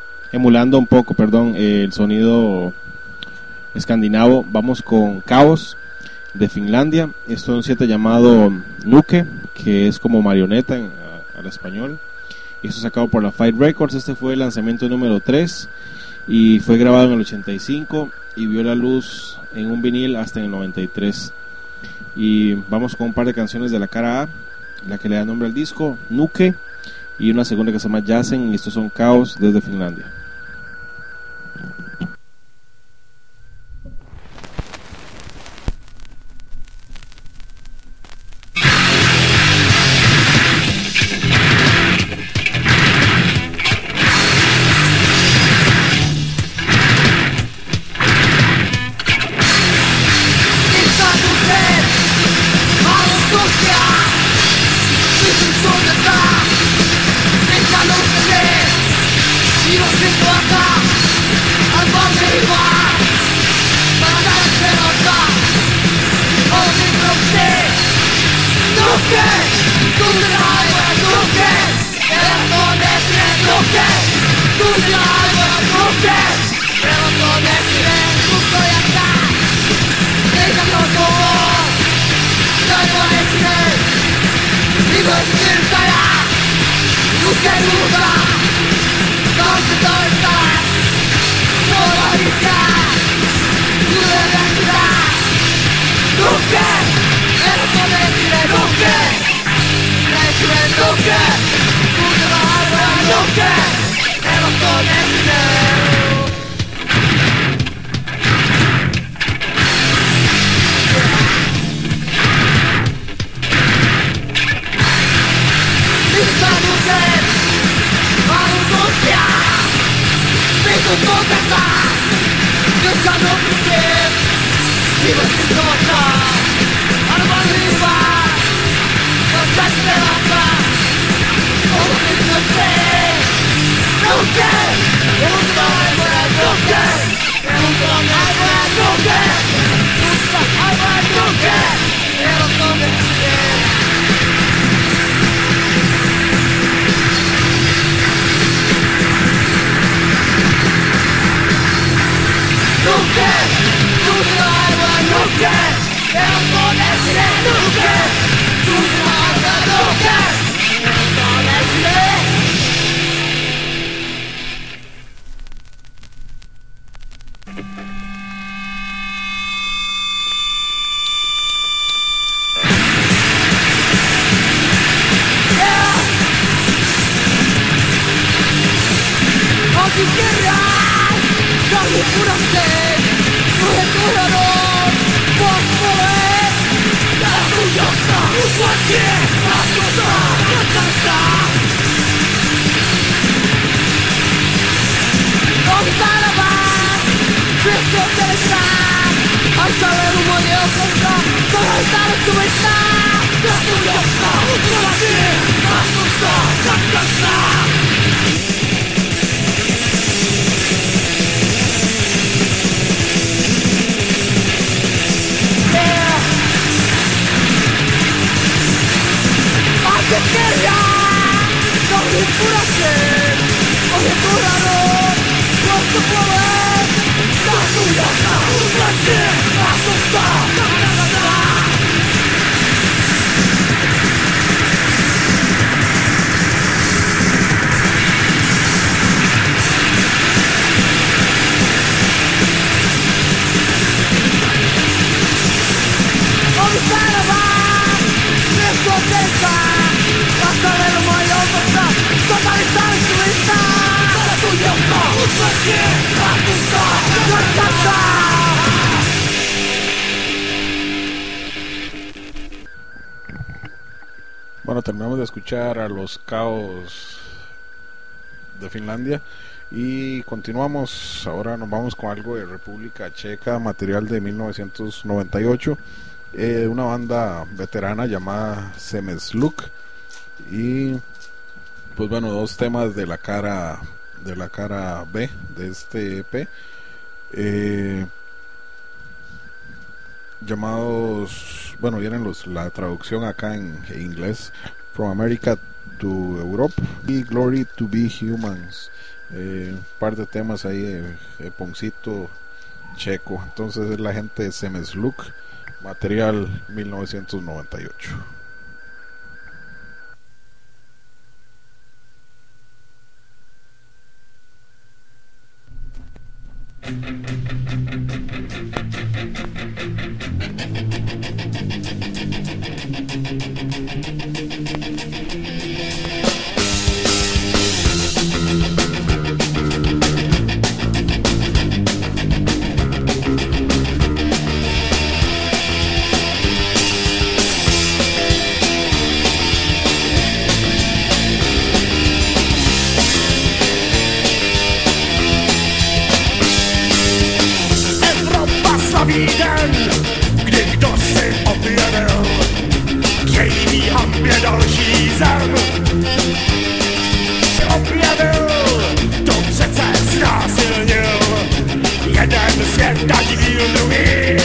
el sonido escandinavo, vamos con Caos de Finlandia. Esto es un 7 llamado Nuke, que es como marioneta al español. Esto sacado por la Fight Records. Este fue el lanzamiento número 3 y fue grabado en el 85 y vio la luz en un vinil hasta en el 93. Y vamos con un par de canciones de la cara A, la que le da nombre al disco, Nuke, y una segunda que se llama Jassen, y estos son Caos desde Finlandia. Bueno, terminamos de escuchar a los Caos de Finlandia y continuamos. Ahora nos vamos con algo de República Checa, material de 1998, una banda veterana llamada Semesluk. Y pues bueno, dos temas de la cara B de este EP, llamados, bueno, vienen la traducción acá en inglés, From America to Europe y Glory to be Humans. Un par de temas ahí de poncito checo. Entonces es la gente de Semesluk, material 1998. Kdy kdo si objevil k její hambě další zem. Objevil, to přece znásilnil jeden světa díl druhý.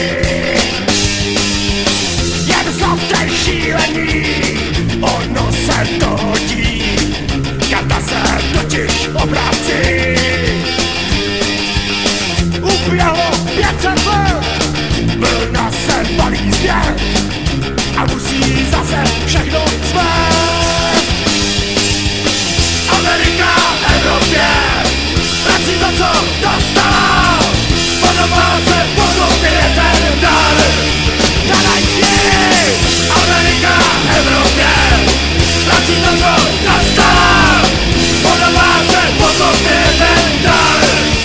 Jen slavte šílení, ono se to hodí, karta se totiž obrací. Uběhlo 500 let, vlna se valí zpět a musí zase všechno smést. Amerika Evropě vrací to, co dostala, podobá se podobě ten dar danajský. Amerika Evropě vrací to, co dostala, podobá se podobě ten dar.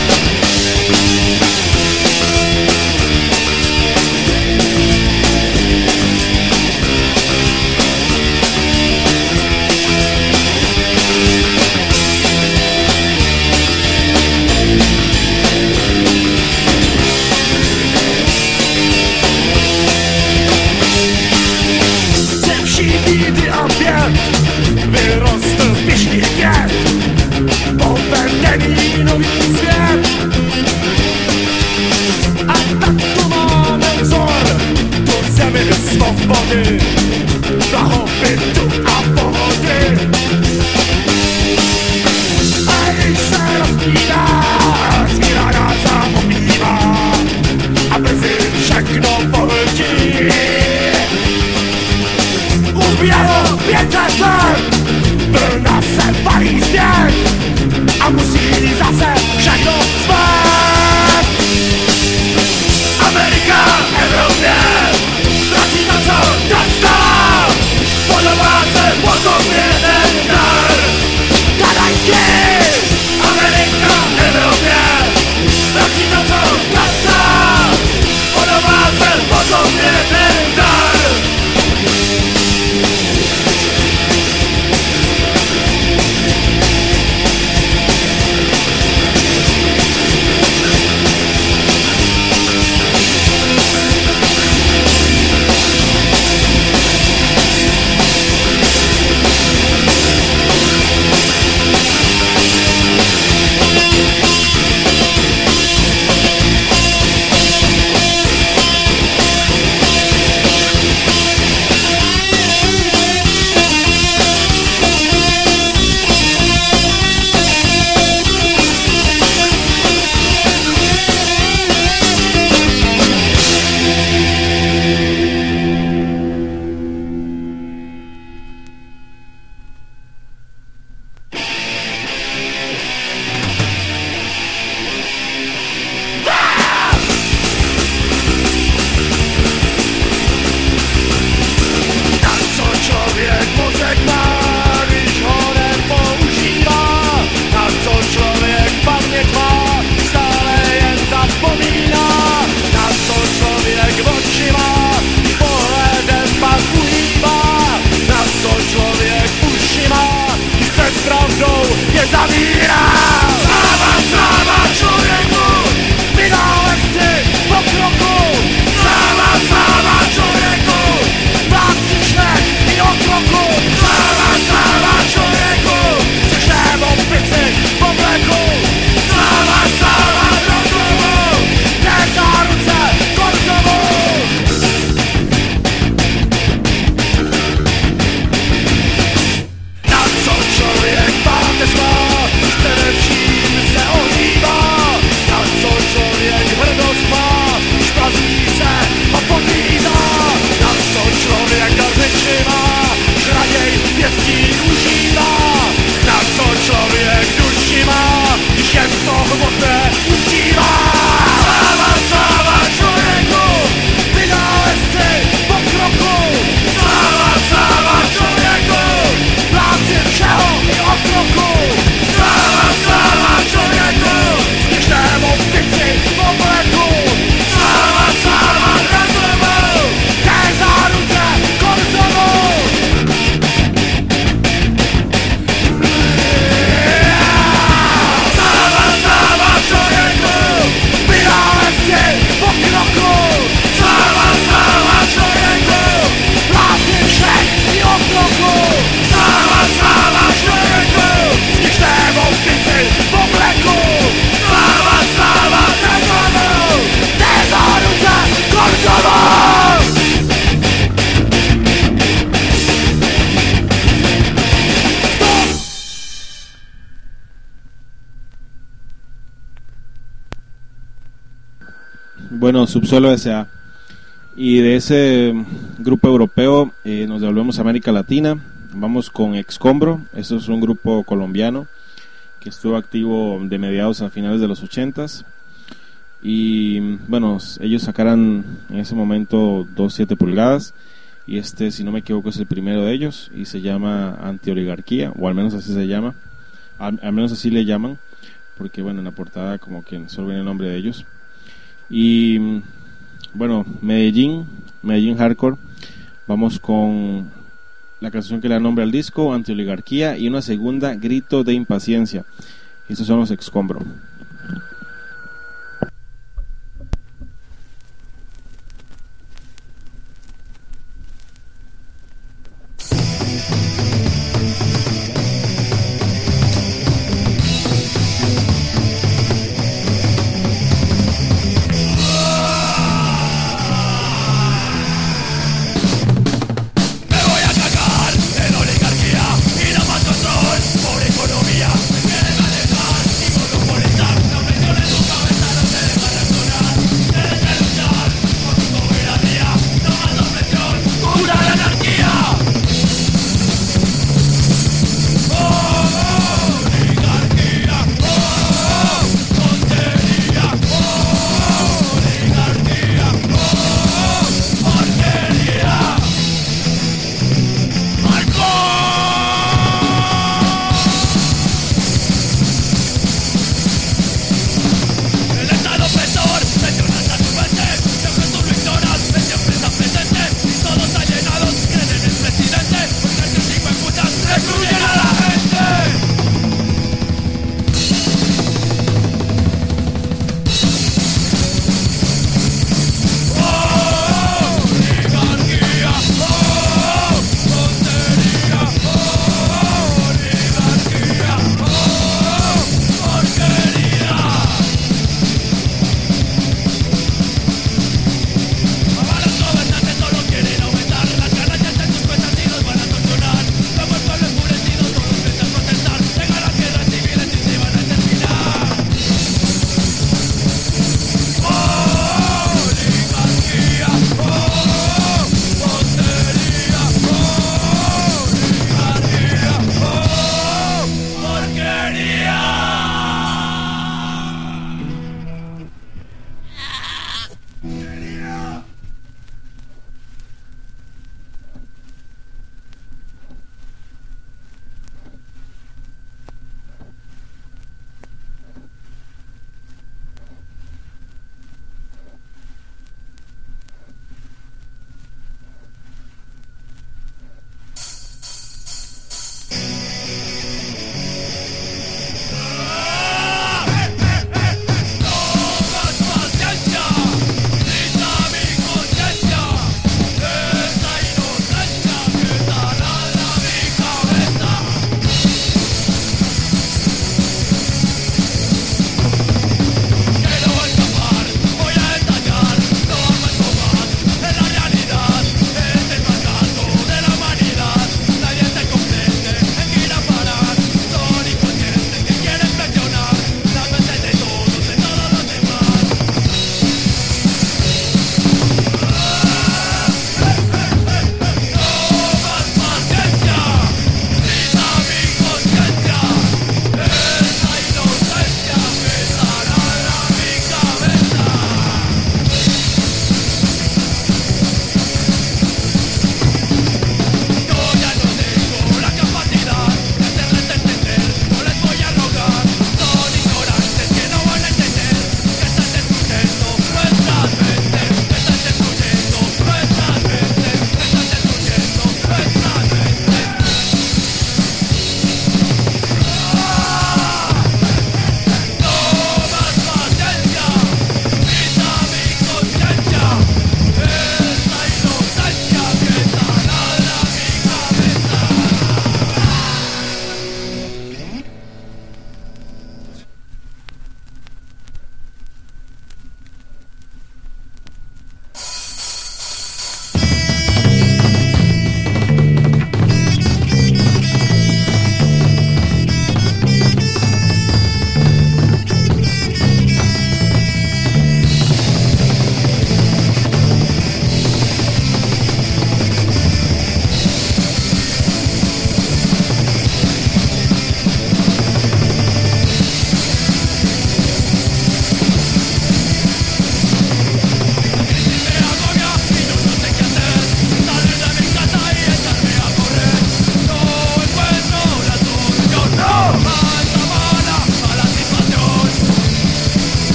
Vyrostl pyšný květ, povedený nový svět. A tak tu máme vzor, tu zemi svobody, blahobytu a pohody. A když se rozpívá, svíra nás obývá a brzy všechno pohltí. Uběhlo 500 let, vlna se valí zpět a musí zase všechno smést. Amerika Evropě vrací to, co dostala, podobá se podobě ten dar danajský. Amerika Evropě vrací to, co dostala, podobá se podobě ten dar. Bueno, Subsuelo S.A. Y de ese grupo europeo nos devolvemos a América Latina. Vamos con Excombro. Esto es un grupo colombiano que estuvo activo de mediados a finales de los 80s. Y bueno, ellos sacaran en ese momento 2 7 pulgadas. Y si no me equivoco, es el primero de ellos. Y se llama Antioligarquía, o al menos así se llama. Al menos así le llaman. Porque bueno, en la portada como que solo viene el nombre de ellos. Y bueno, Medellín Hardcore. Vamos con la canción que le da nombre al disco, Antioligarquía, y una segunda, Grito de Impaciencia. Estos son los Excombro. Por economía, me quieren manejar y monopolizar.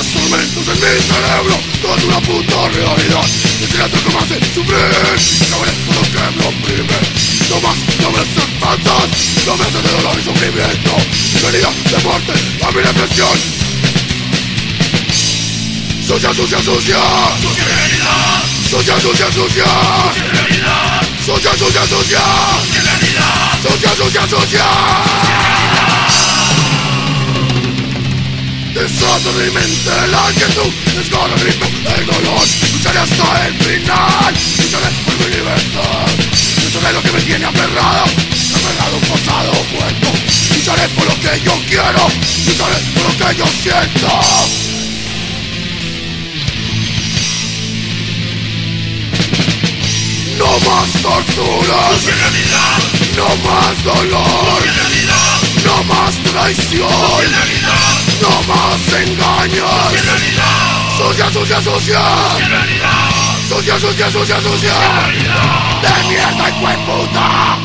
más tormentos en mi cerebro. Todo es una puta realidad. El teatro que me hace sufrir. Sabré todo lo que me oprime. No más, no me hacen faltas. No me hacen de dolor y sufrimiento. Venida de muerte a mi depresión. Sucia, sucia, sucia. Sucia realidad. Sucia, sucia, sucia. Sucia realidad. Sucia, sucia, sucia. Sucia realidad. Sucia, sucia, sucia. Desata mi mente la inquietud, desgarra el ritmo, el dolor. Lucharé hasta el final, lucharé por mi libertad. Lucharé lo que me tiene aferrado a un pasado muerto. Lucharé por lo que yo quiero, lucharé por lo que yo siento. No más tortura, no más dolor, no más traición, no más engaños. Sucia, sucia, sucia. Sucia, sucia, sucia, sucia. De mierda, hijo de puta.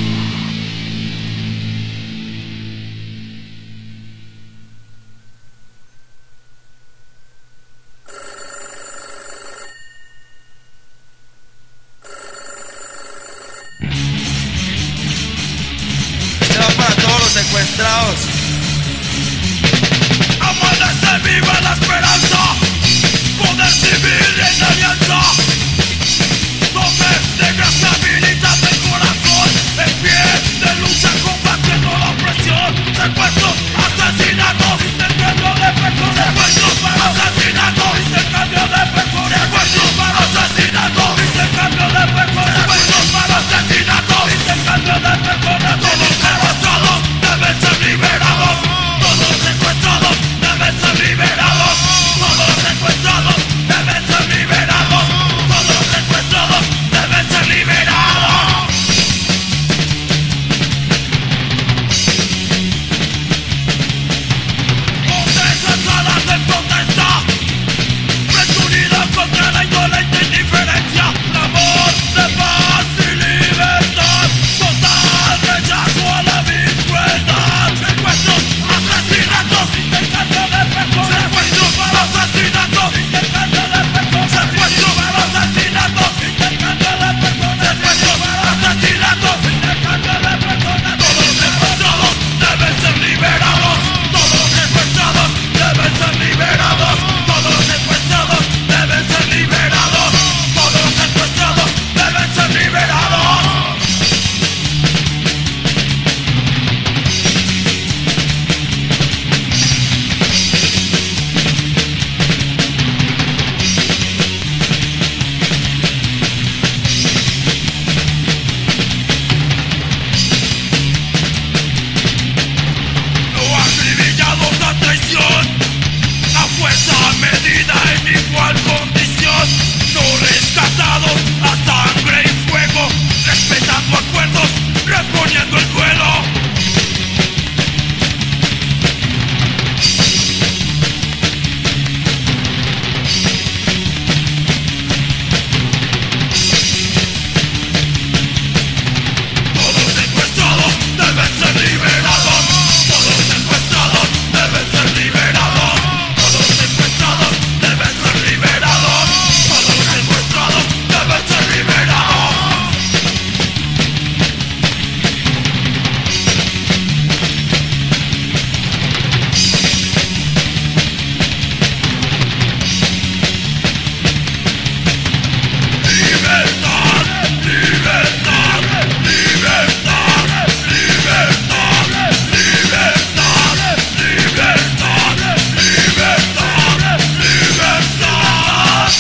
Secuestrados. Amanece viva la esperanza, poder civil en alianza, donde de gracia habilidad del corazón, en pie de lucha combatiendo la opresión, secuestros, asesinatos, intercambio de personas, secuestros para asesinatos, intercambio de personas, secuestros para asesinatos, intercambio de personas, secuestros para asesinatos, intercambio de personas, todos secuestrados deben ser liberados, todos secuestrados deben ser liberados, todos secuestrados deben ser liberados, todos secuestrados deben ser liberados. Voces alzadas en protesta, frente unida contra la indolente indiferencia, clamor de paz y libertad, total rechazo a la crueldad, secuestros, asesinatos, intercambio de personas, secuestros para asesinatos, intercambio de personas, secuestros para asesinatos, intercambio de personas, secuestros para asesinatos, intercambio de personas, todos secuestrados deben ser liberados, todos secuestrados deben ser liberados, todos secuestrados deben ser liberados, todos secuestrados deben ser liberados. No acribillados a traición, a fuerza medida en igual condición, no rescatados a sangre y fuego, respetando acuerdos, reponiendo el duelo. Todos secuestrados deben ser liberados, todos secuestrados deben ser liberados, todos secuestrados deben ser liberados, todos secuestrados deben ser liberados. Libertad, libertad, libertad, libertad, libertad, libertad, libertad, libertad.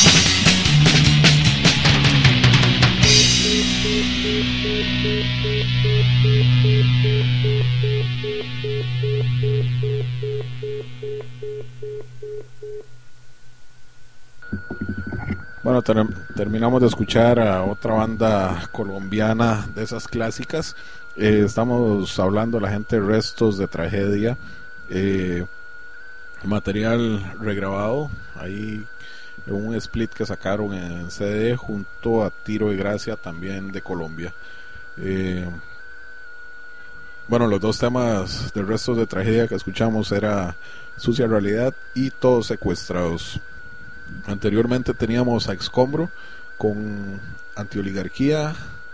Bueno, terminamos de escuchar a otra banda colombiana de esas clásicas. Estamos hablando la gente de Restos de Tragedia, material regrabado ahí en un split que sacaron en CD junto a Tiro de Gracia, también de Colombia. Bueno, los dos temas de Restos de Tragedia que escuchamos era Sucia Realidad y Todos Secuestrados. Anteriormente teníamos a Excombro con Antioligarquía,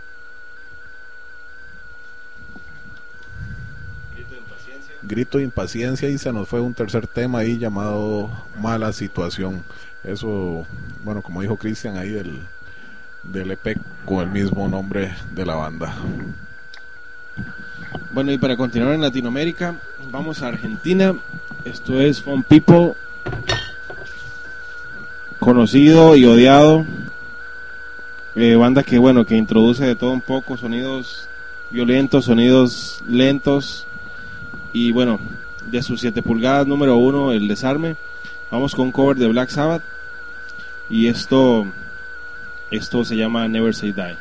Grito de Impaciencia, y se nos fue un tercer tema ahí llamado Mala Situación. Eso, bueno, como dijo Cristian ahí del EP con el mismo nombre de la banda. Bueno, y para continuar en Latinoamérica, vamos a Argentina. Esto es Fun People, conocido y odiado, banda que, bueno, que introduce de todo un poco, sonidos violentos, sonidos lentos, y bueno, de sus 7 pulgadas número 1, El Desarme. Vamos con un cover de Black Sabbath, y esto se llama Never Say Die.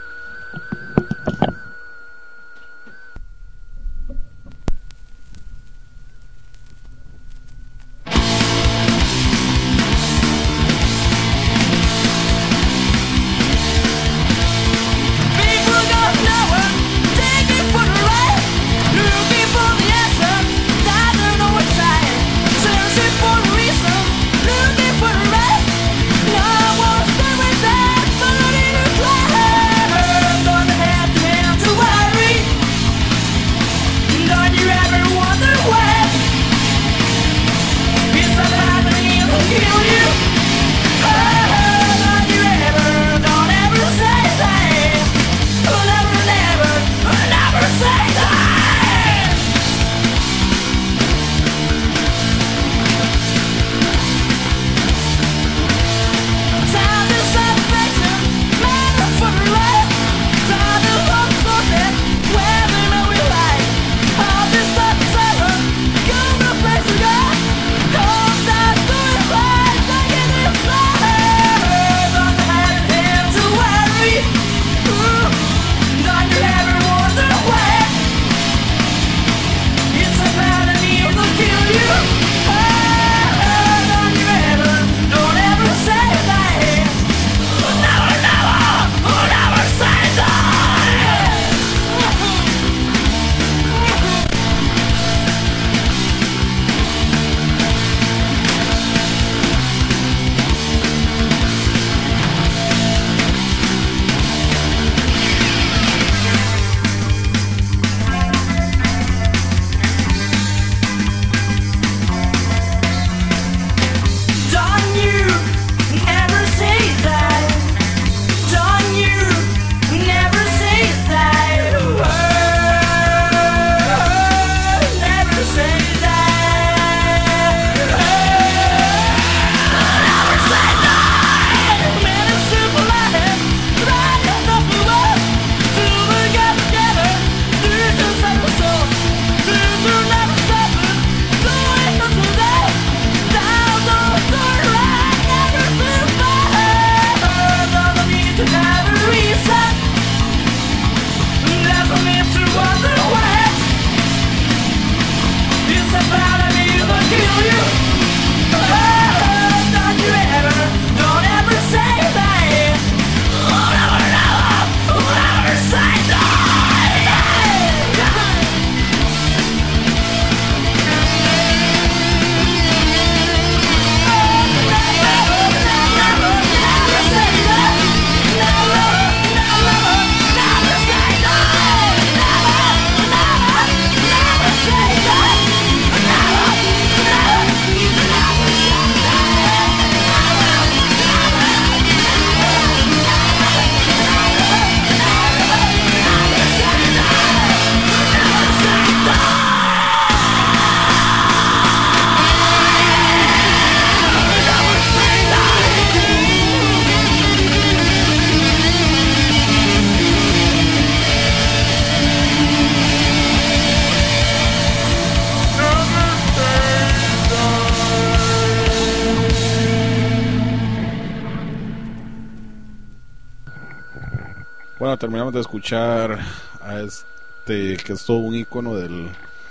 Bueno, terminamos de escuchar a que es todo un ícono del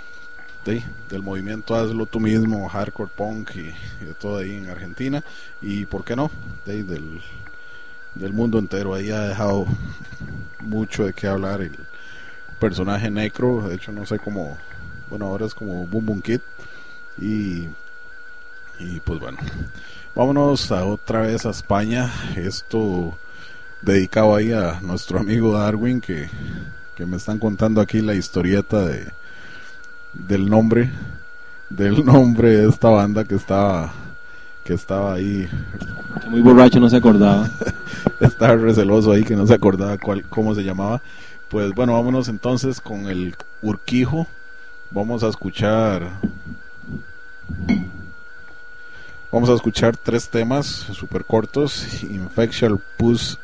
movimiento Hazlo Tú Mismo, hardcore punk y de todo ahí en Argentina, y por qué no, del mundo entero. Ahí ha dejado mucho de qué hablar personaje Necro, de hecho no sé cómo, bueno, ahora es como Boom Boom Kid. Y pues bueno, vámonos otra vez a España. Esto dedicado ahí a nuestro amigo Darwin, que me están contando aquí la historieta del nombre de esta banda que estaba ahí. Muy borracho, no se acordaba. Estaba receloso ahí que no se acordaba cómo se llamaba. Pues bueno, vámonos entonces con el Urquijo. Vamos a escuchar 3 temas super cortos: Infectial Pus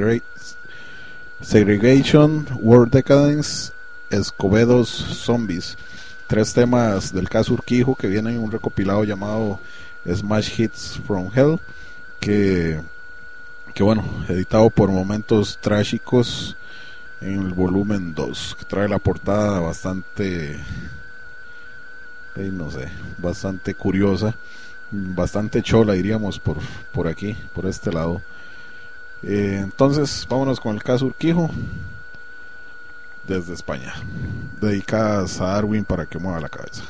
Segregation, World Decadence, Escobedos Zombies. 3 temas del caso Urquijo que vienen en un recopilado llamado Smash Hits from Hell, que bueno, editado por Momentos Trágicos en el volumen 2, que trae la portada bastante bastante curiosa, bastante chola, diríamos, por aquí, por este lado. Entonces vámonos con el caso Urquijo desde España, dedicadas a Darwin para que mueva la cabeza.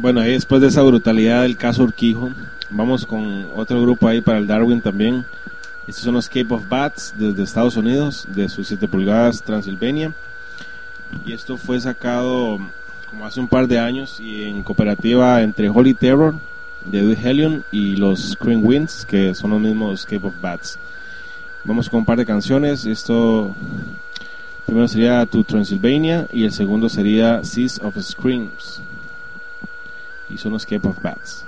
Bueno, ahí después de esa brutalidad del caso Urquijo, vamos con otro grupo ahí para el Darwin también. Estos son los Cape of Bats desde Estados Unidos, de sus 7 pulgadas Transylvania. Y esto fue sacado como hace un par de años y en cooperativa entre Holy Terror de Eddie Hellion y los Scream Winds, que son los mismos Cape of Bats. Vamos con un par de canciones. Esto primero sería To Transylvania y el segundo sería Seas of Screams. Y son los Cape of Bats.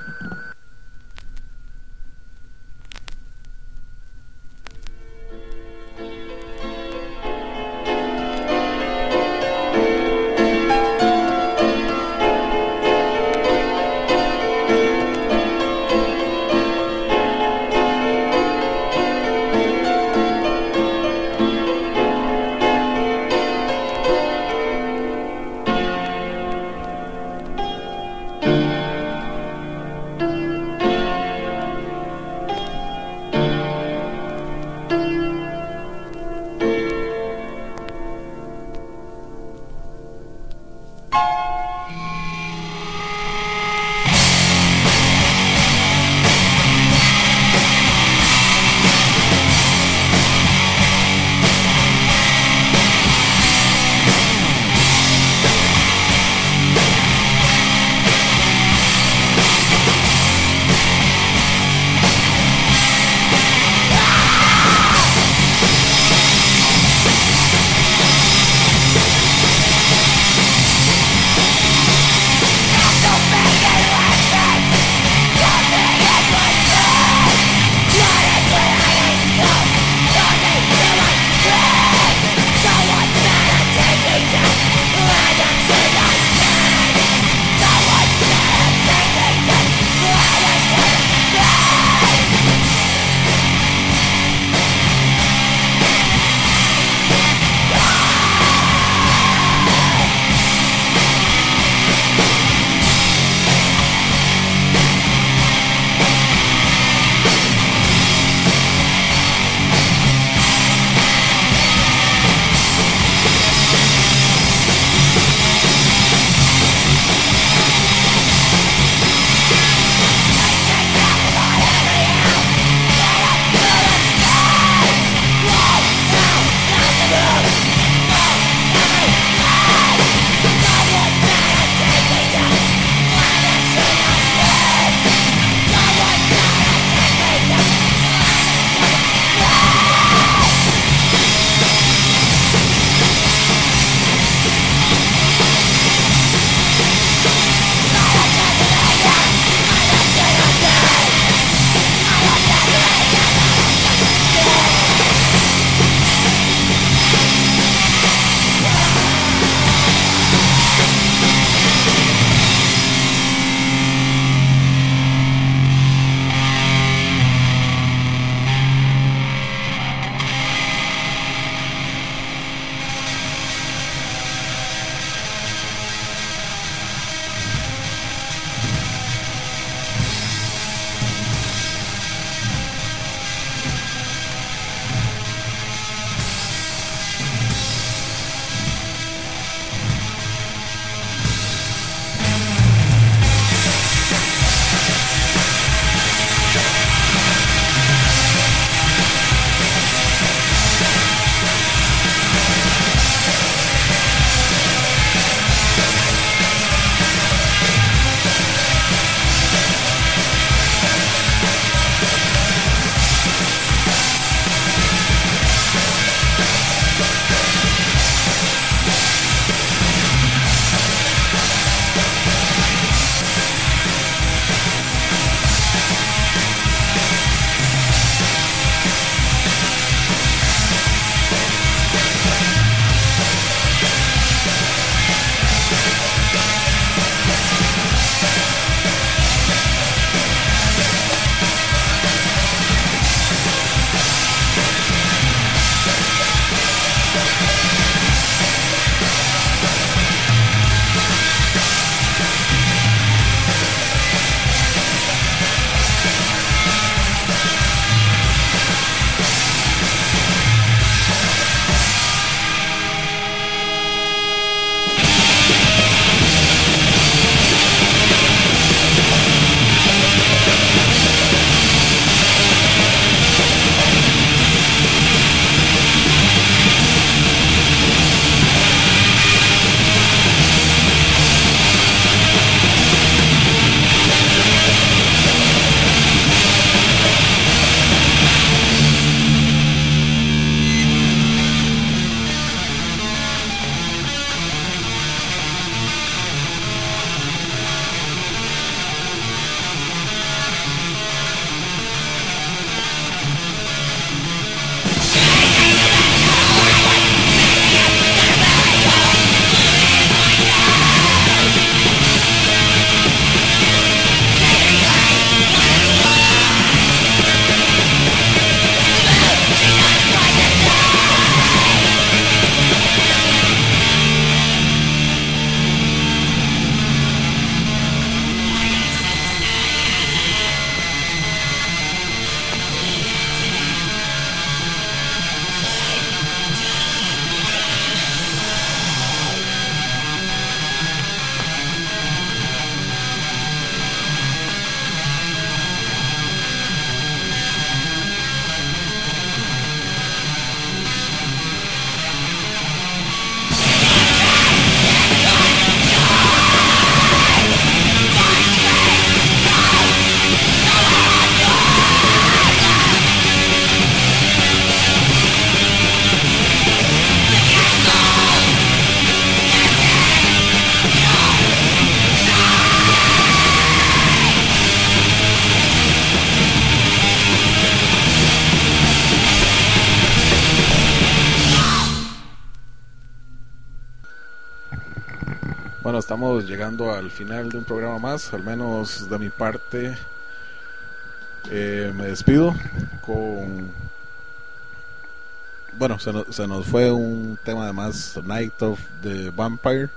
estamos llegando al final de un programa más, al menos de mi parte. Me despido con... Bueno, se nos fue un tema además, Night of the Vampire,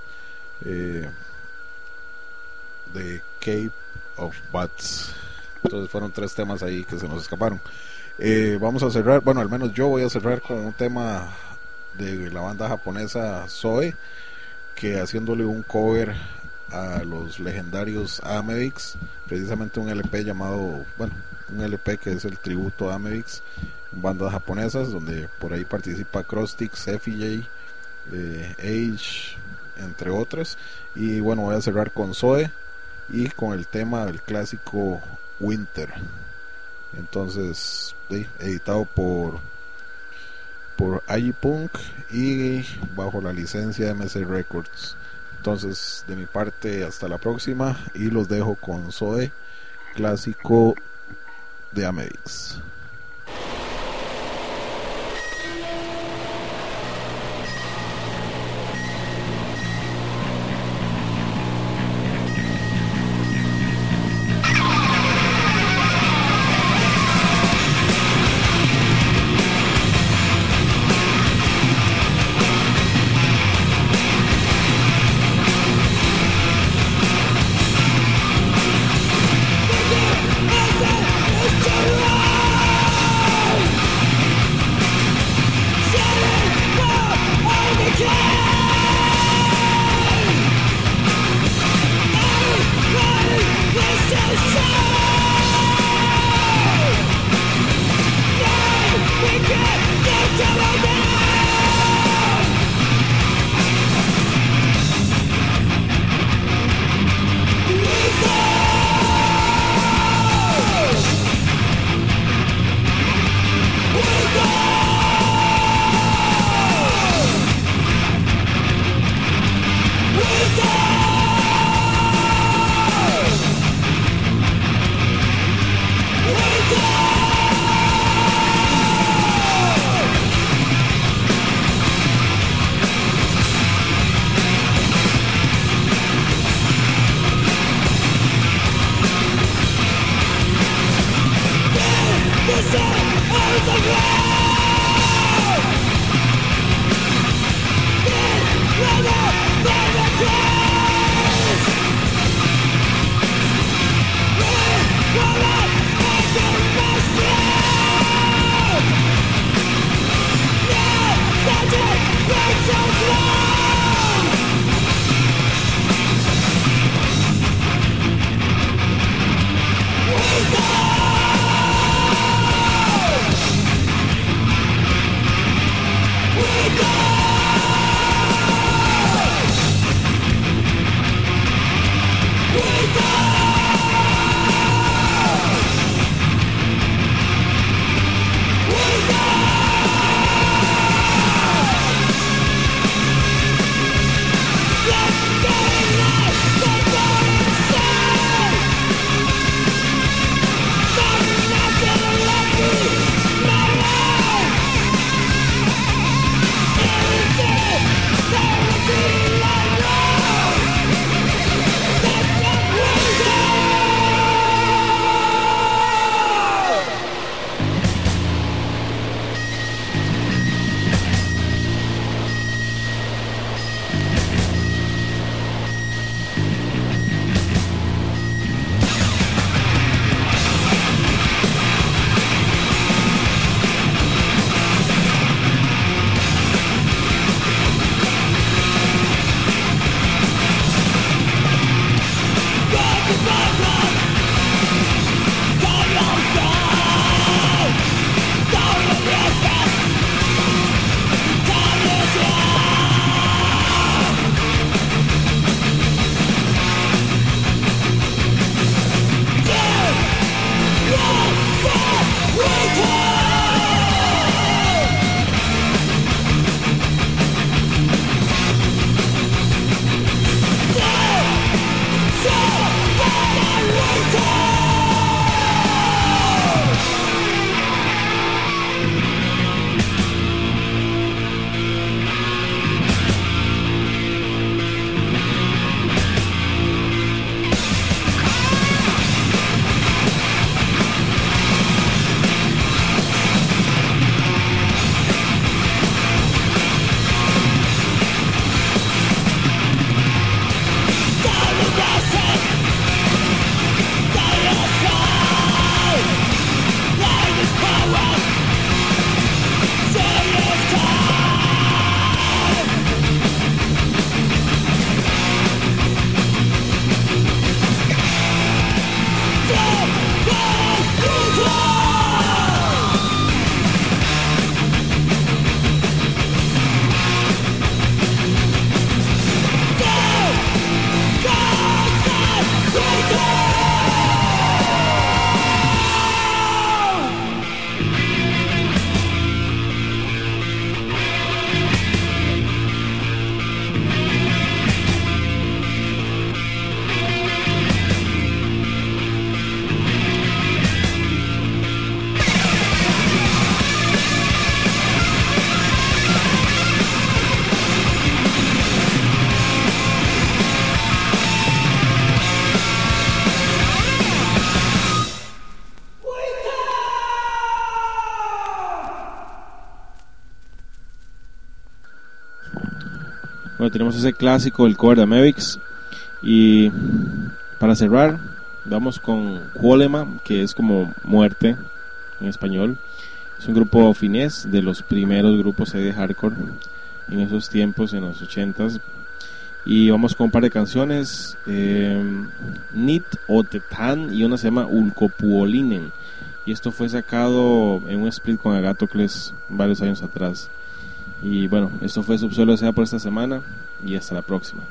de Cape of Bats. Entonces fueron 3 temas ahí que se nos escaparon. Vamos a cerrar, bueno, al menos yo voy a cerrar con un tema de la banda japonesa Zoe, que haciéndole un cover a los legendarios Amedix, precisamente un LP llamado, bueno, un LP que es el tributo a Amedix, bandas japonesas, donde por ahí participa Crostix, FJ, Age, entre otras. Y bueno, voy a cerrar con Zoe y con el tema del clásico Winter. Entonces, editado por Agipunk y bajo la licencia de MC Records. Entonces, de mi parte, hasta la próxima y los dejo con Zoe, clásico de Amedix. It's Bueno, tenemos ese clásico, el cover de Amebix. Y para cerrar, vamos con Quolema, que es como muerte en español. Es un grupo finés, de los primeros grupos de hardcore en esos tiempos, en los 80s. Y vamos con un par de canciones, Nit o Tetan, y una se llama Ulcopuolinen. Y esto fue sacado en un split con Agatocles varios años atrás. Y bueno, esto fue Subsuelo S.A. por esta semana, y hasta la próxima.